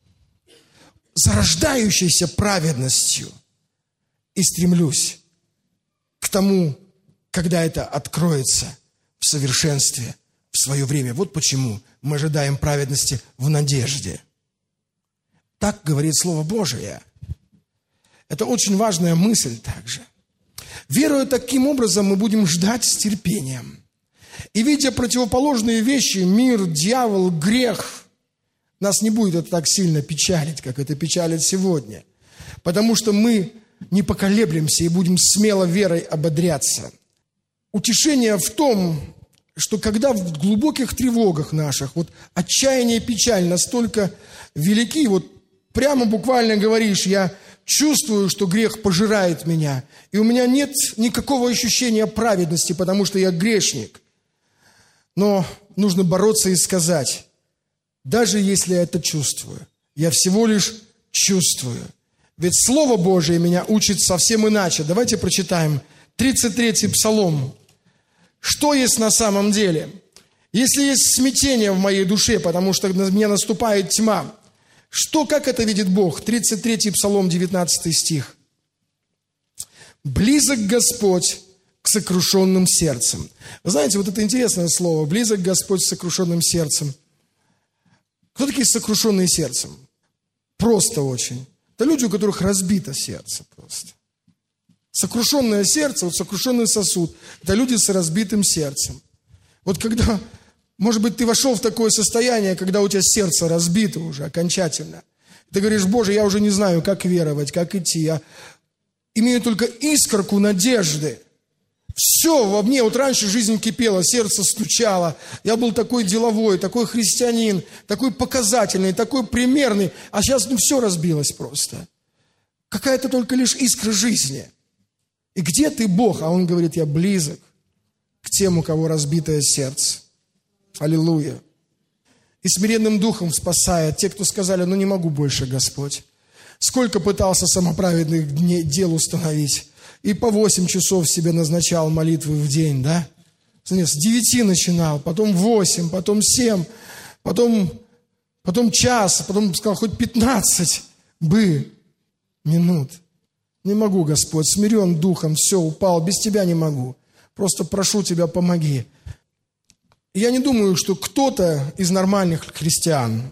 зарождающейся праведностью, и стремлюсь к тому, когда это откроется в совершенстве в свое время. Вот почему мы ожидаем праведности в надежде. Так говорит Слово Божие. Это очень важная мысль также. Веруя таким образом, мы будем ждать с терпением. И видя противоположные вещи, мир, дьявол, грех, нас не будет это так сильно печалить, как это печалит сегодня. Потому что мы не поколеблемся и будем смело верой ободряться. Утешение в том, что когда в глубоких тревогах наших, вот отчаяние и печаль настолько велики, вот прямо буквально говоришь: я чувствую, что грех пожирает меня, и у меня нет никакого ощущения праведности, потому что я грешник. Но нужно бороться и сказать: даже если я это чувствую, я всего лишь чувствую. Ведь Слово Божие меня учит совсем иначе. Давайте прочитаем 33-й Псалом. Что есть на самом деле? Если есть смятение в моей душе, потому что на меня наступает тьма, как это видит Бог? 33-й Псалом, 19 стих. «Близок Господь к сокрушенным сердцем». Вы знаете, вот это интересное слово. «Близок Господь с сокрушенным сердцем». Кто такие сокрушенные сердцем? Просто очень. Это люди, у которых разбито сердце просто. Сокрушенное сердце, вот сокрушенный сосуд. Это люди с разбитым сердцем. Вот когда, может быть, ты вошел в такое состояние, когда у тебя сердце разбито уже окончательно. Ты говоришь: Боже, я уже не знаю, как веровать, как идти. Я имею только искорку надежды. Все во мне, вот раньше жизнь кипела, сердце стучало. Я был такой деловой, такой христианин, такой показательный, такой примерный. А сейчас все разбилось просто. Какая-то только лишь искра жизни. И где ты, Бог? А Он говорит: я близок к тем, у кого разбитое сердце. Аллилуйя. И смиренным духом спасает те, кто сказали: не могу больше, Господь. Сколько пытался самоправедных дел установить. И по 8 часов себе назначал молитвы в день, да? С 9 начинал, потом 8, потом 7, потом час, потом сказал, хоть 15 бы минут. Не могу, Господь, смирен духом, все, упал, без Тебя не могу. Просто прошу Тебя, помоги. Я не думаю, что кто-то из нормальных христиан,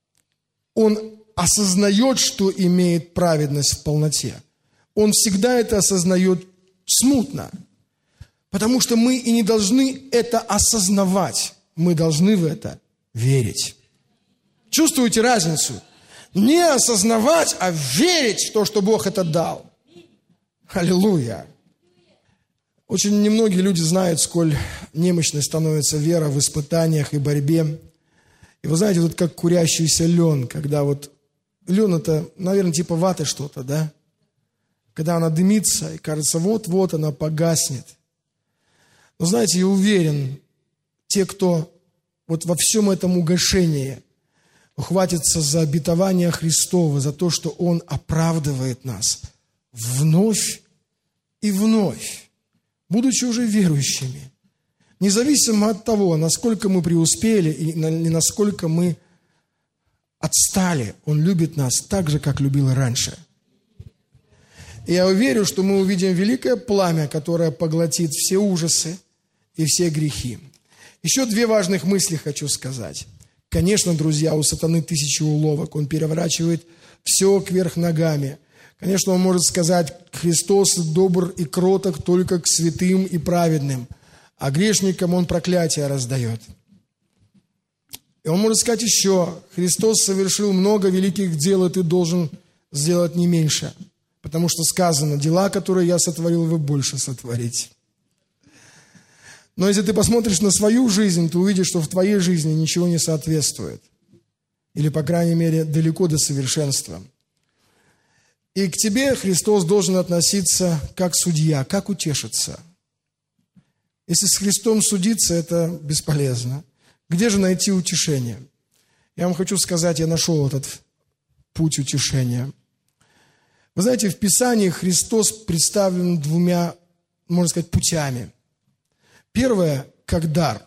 он осознает, что имеет праведность в полноте. Он всегда это осознает смутно. Потому что мы и не должны это осознавать. Мы должны в это верить. Чувствуете разницу? Не осознавать, а верить в то, что Бог это дал. Аллилуйя. Очень немногие люди знают, сколь немощной становится вера в испытаниях и борьбе. И вы знаете, вот как курящийся лен, когда вот лен это, наверное, типа ваты что-то, да? Когда она дымится, и кажется, вот-вот она погаснет. Но знаете, я уверен, те, кто вот во всем этом угошении ухватится за обетование Христова, за то, что Он оправдывает нас вновь и вновь, будучи уже верующими, независимо от того, насколько мы преуспели и насколько мы отстали, Он любит нас так же, как любил и раньше. И я уверен, что мы увидим великое пламя, которое поглотит все ужасы и все грехи. Еще 2 важных мысли хочу сказать. Конечно, друзья, у сатаны 1000 уловок. Он переворачивает все кверх ногами. Конечно, он может сказать: Христос добр и кроток только к святым и праведным, а грешникам Он проклятие раздает. И он может сказать еще: Христос совершил много великих дел, и ты должен сделать не меньше. Потому что сказано: дела, которые я сотворил, вы больше сотворите. Но если ты посмотришь на свою жизнь, ты увидишь, что в твоей жизни ничего не соответствует. Или, по крайней мере, далеко до совершенства. И к тебе Христос должен относиться как судья, как утешиться. Если с Христом судиться, это бесполезно. Где же найти утешение? Я вам хочу сказать, я нашел этот путь утешения. Вы знаете, в Писании Христос представлен 2, можно сказать, путями. Первое – как дар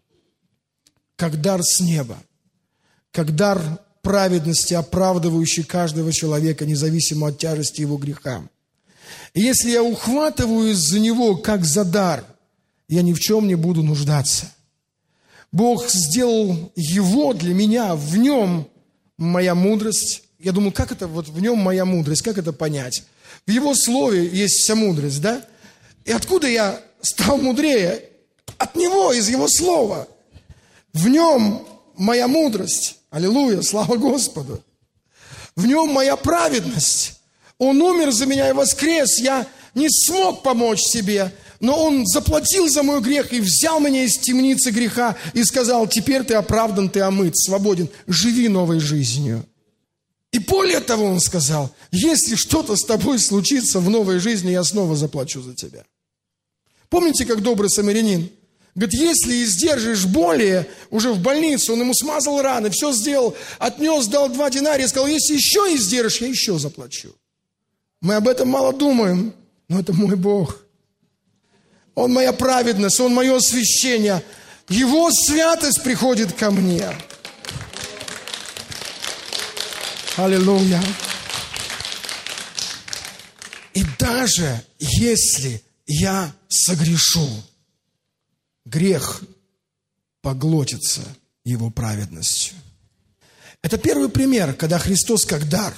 с неба, как дар праведности, оправдывающий каждого человека, независимо от тяжести его греха. И если я ухватываюсь за него, как за дар, я ни в чем не буду нуждаться. Бог сделал его для меня, в нем моя мудрость. Я думаю, как это, вот в нем моя мудрость, как это понять? В его слове есть вся мудрость, да? И откуда я стал мудрее? От него, из его слова. В нем моя мудрость. Аллилуйя, слава Господу. В нем моя праведность. Он умер за меня и воскрес. Я не смог помочь себе, но Он заплатил за мой грех и взял меня из темницы греха и сказал: теперь ты оправдан, ты омыт, свободен, живи новой жизнью. И более того, Он сказал: если что-то с тобой случится в новой жизни, я снова заплачу за тебя. Помните, как добрый самарянин? Говорит, если издержишь более, уже в больницу, он ему смазал раны, все сделал, отнес, дал 2 динария, сказал: если еще издержишь, я еще заплачу. Мы об этом мало думаем, но это мой Бог. Он моя праведность, Он мое освящение. Его святость приходит ко мне. Аллилуйя. И даже если я согрешу, грех поглотится Его праведностью. Это первый пример, когда Христос как дар.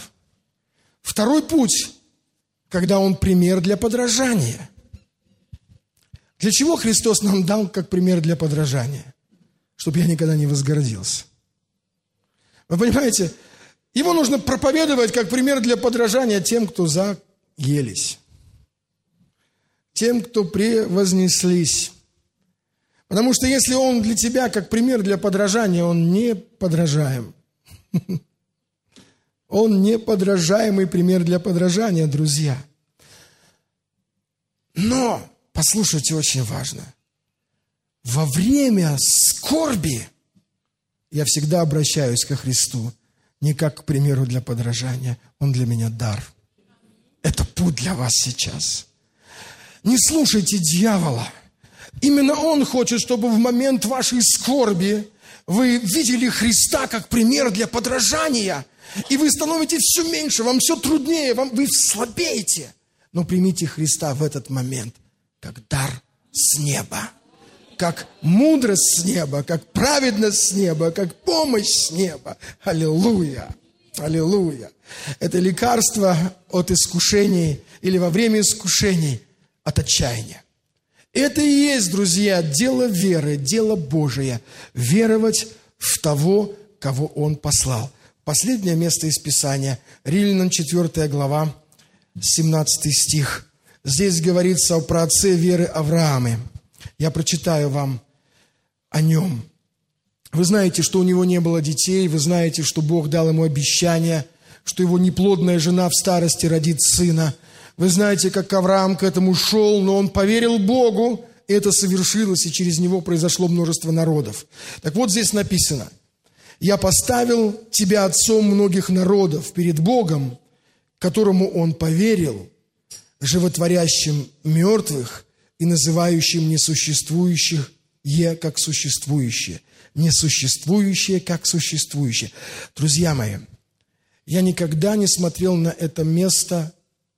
Второй путь, когда Он пример для подражания. Для чего Христос нам дал как пример для подражания? Чтобы я никогда не возгордился. Вы понимаете, его нужно проповедовать как пример для подражания тем, кто заелись, тем, кто превознеслись. Потому что если он для тебя как пример для подражания, он не подражаем. Он неподражаемый пример для подражания, друзья. Но, послушайте, очень важно. Во время скорби я всегда обращаюсь ко Христу не как к примеру для подражания. Он для меня дар. Это путь для вас сейчас. Не слушайте дьявола. Именно он хочет, чтобы в момент вашей скорби вы видели Христа как пример для подражания. И вы становитесь все меньше, вам все труднее, вы слабеете. Но примите Христа в этот момент как дар с неба, как мудрость с неба, как праведность с неба, как помощь с неба. Аллилуйя! Аллилуйя! Это лекарство от искушений или во время искушений от отчаяния. Это и есть, друзья, дело веры, дело Божие. Веровать в того, кого Он послал. Последнее место из Писания. Римлянам 4 глава, 17 стих. Здесь говорится про отце веры Аврааме. Я прочитаю вам о нем. Вы знаете, что у него не было детей. Вы знаете, что Бог дал ему обещание, что его неплодная жена в старости родит сына. Вы знаете, как Авраам к этому шел, но он поверил Богу, и это совершилось, и через него произошло множество народов. Так вот здесь написано: «Я поставил тебя отцом многих народов перед Богом, которому он поверил, животворящим мертвых и называющим несуществующих как существующие». Несуществующее как существующее. Друзья мои, я никогда не смотрел на это место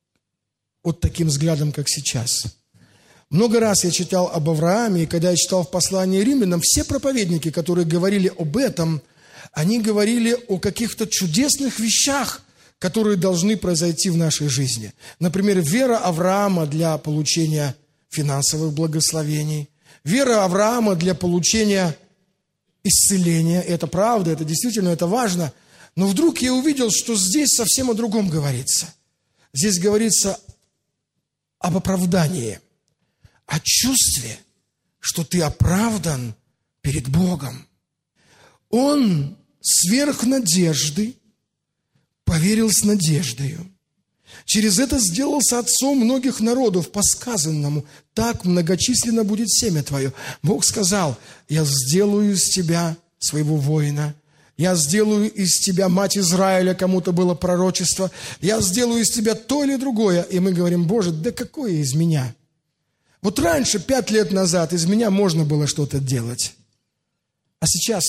вот таким взглядом, как сейчас. Много раз я читал об Аврааме, и когда я читал в послании Римлянам, все проповедники, которые говорили об этом, они говорили о каких-то чудесных вещах, которые должны произойти в нашей жизни. Например, вера Авраама для получения финансовых благословений, вера Авраама для получения исцеления. Это правда, это действительно, это важно. Но вдруг я увидел, что здесь совсем о другом говорится. Здесь говорится об оправдании, о чувстве, что ты оправдан перед Богом. Он сверх надежды поверил с надеждою. Через это сделался отцом многих народов, по сказанному: так многочисленно будет семя твое. Бог сказал: я сделаю из тебя своего воина, я сделаю из тебя мать Израиля, кому-то было пророчество, я сделаю из тебя то или другое. И мы говорим: Боже, да какое из меня? Вот раньше, 5 лет назад, из меня можно было что-то делать. А сейчас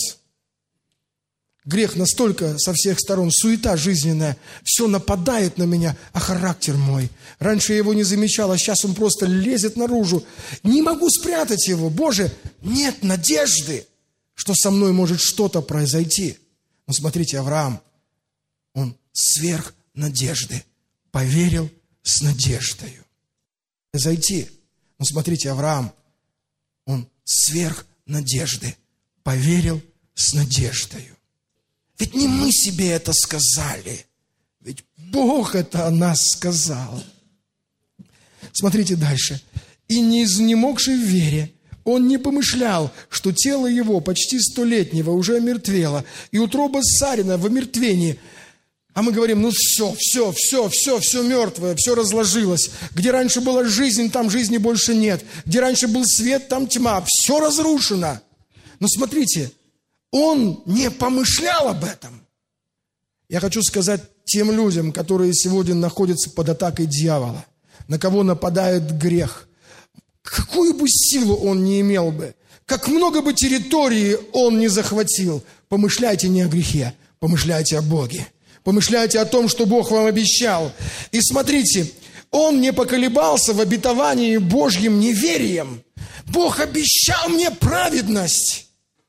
грех настолько со всех сторон, суета жизненная, все нападает на меня, а характер мой. Раньше я его не замечал, а сейчас он просто лезет наружу. Не могу спрятать его. Боже, нет надежды, что со мной может что-то произойти. Но смотрите, Авраам, он сверх надежды поверил с надеждою. Зайти. Но смотрите, Авраам, он сверх надежды поверил с надеждою. Ведь не мы себе это сказали, ведь Бог это о нас сказал. Смотрите дальше. «И не изнемогший в вере, он не помышлял, что тело его почти 100-летнего уже омертвело, и утроба Сарина в омертвении». А мы говорим: ну все мертвое, все разложилось. Где раньше была жизнь, там жизни больше нет. Где раньше был свет, там тьма. Все разрушено. Но смотрите, он не помышлял об этом. Я хочу сказать тем людям, которые сегодня находятся под атакой дьявола, на кого нападает грех, какую бы силу он не имел бы, как много бы территории он не захватил, помышляйте не о грехе, помышляйте о Боге. Помышляйте о том, что Бог вам обещал. И смотрите, он не поколебался в обетовании Божьим неверием. Бог обещал мне праведность.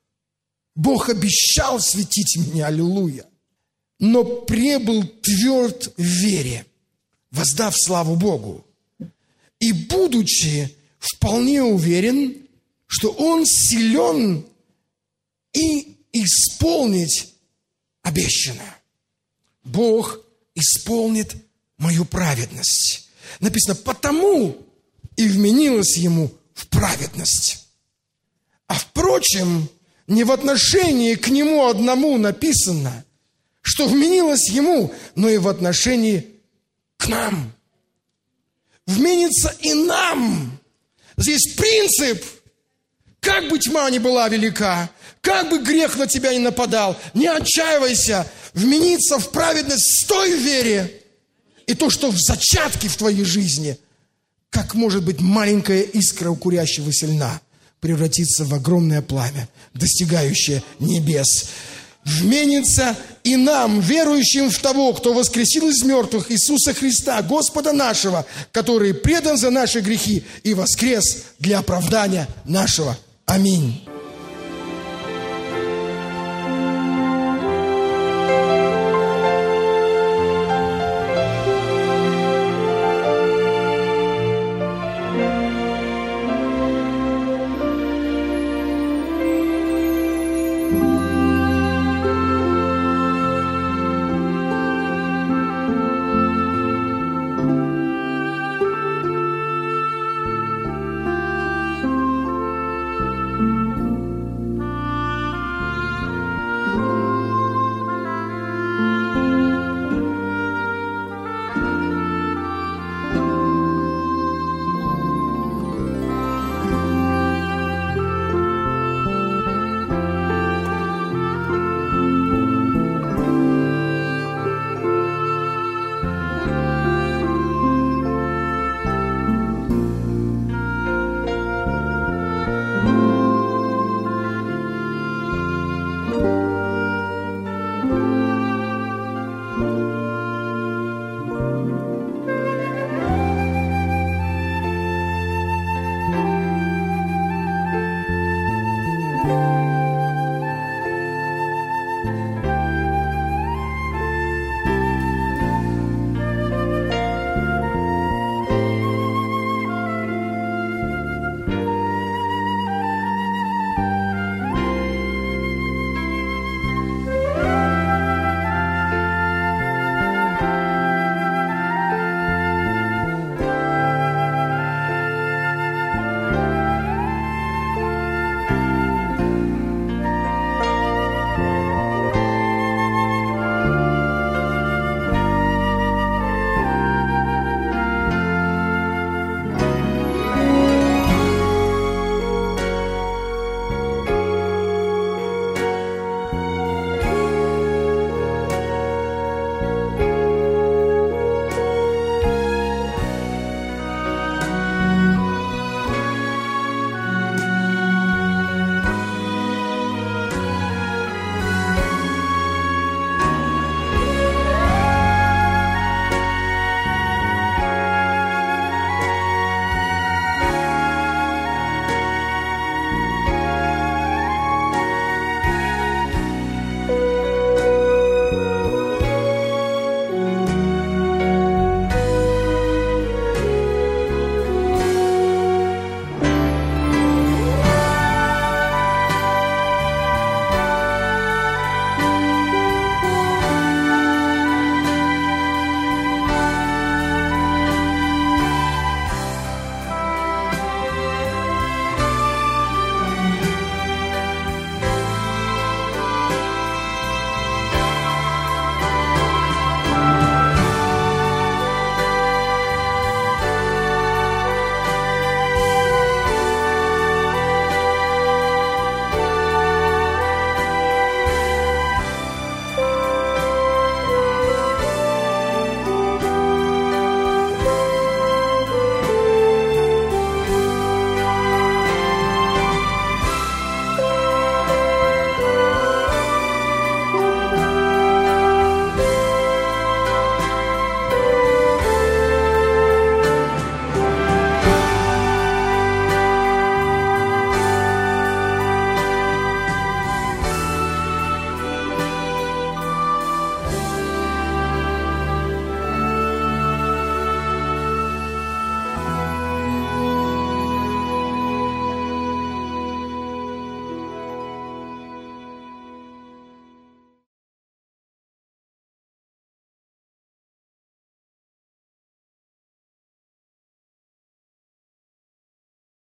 Бог обещал светить меня, аллилуйя. Но пребыл тверд в вере, воздав славу Богу. И будучи вполне уверен, что Он силен и исполнить обещанное. Бог исполнит мою праведность. Написано, потому и вменилось Ему в праведность. А впрочем, не в отношении к Нему одному написано, что вменилось Ему, но и в отношении к нам. Вменится и нам. Здесь принцип, как бы тьма ни была велика, как бы грех на тебя не нападал, не отчаивайся, вмениться в праведность, стой в вере. И то, что в зачатке в твоей жизни, как может быть маленькая искра у курящегося льна, превратится в огромное пламя, достигающее небес. Вменится и нам, верующим в того, кто воскресил из мертвых Иисуса Христа, Господа нашего, который предан за наши грехи и воскрес для оправдания нашего. Аминь.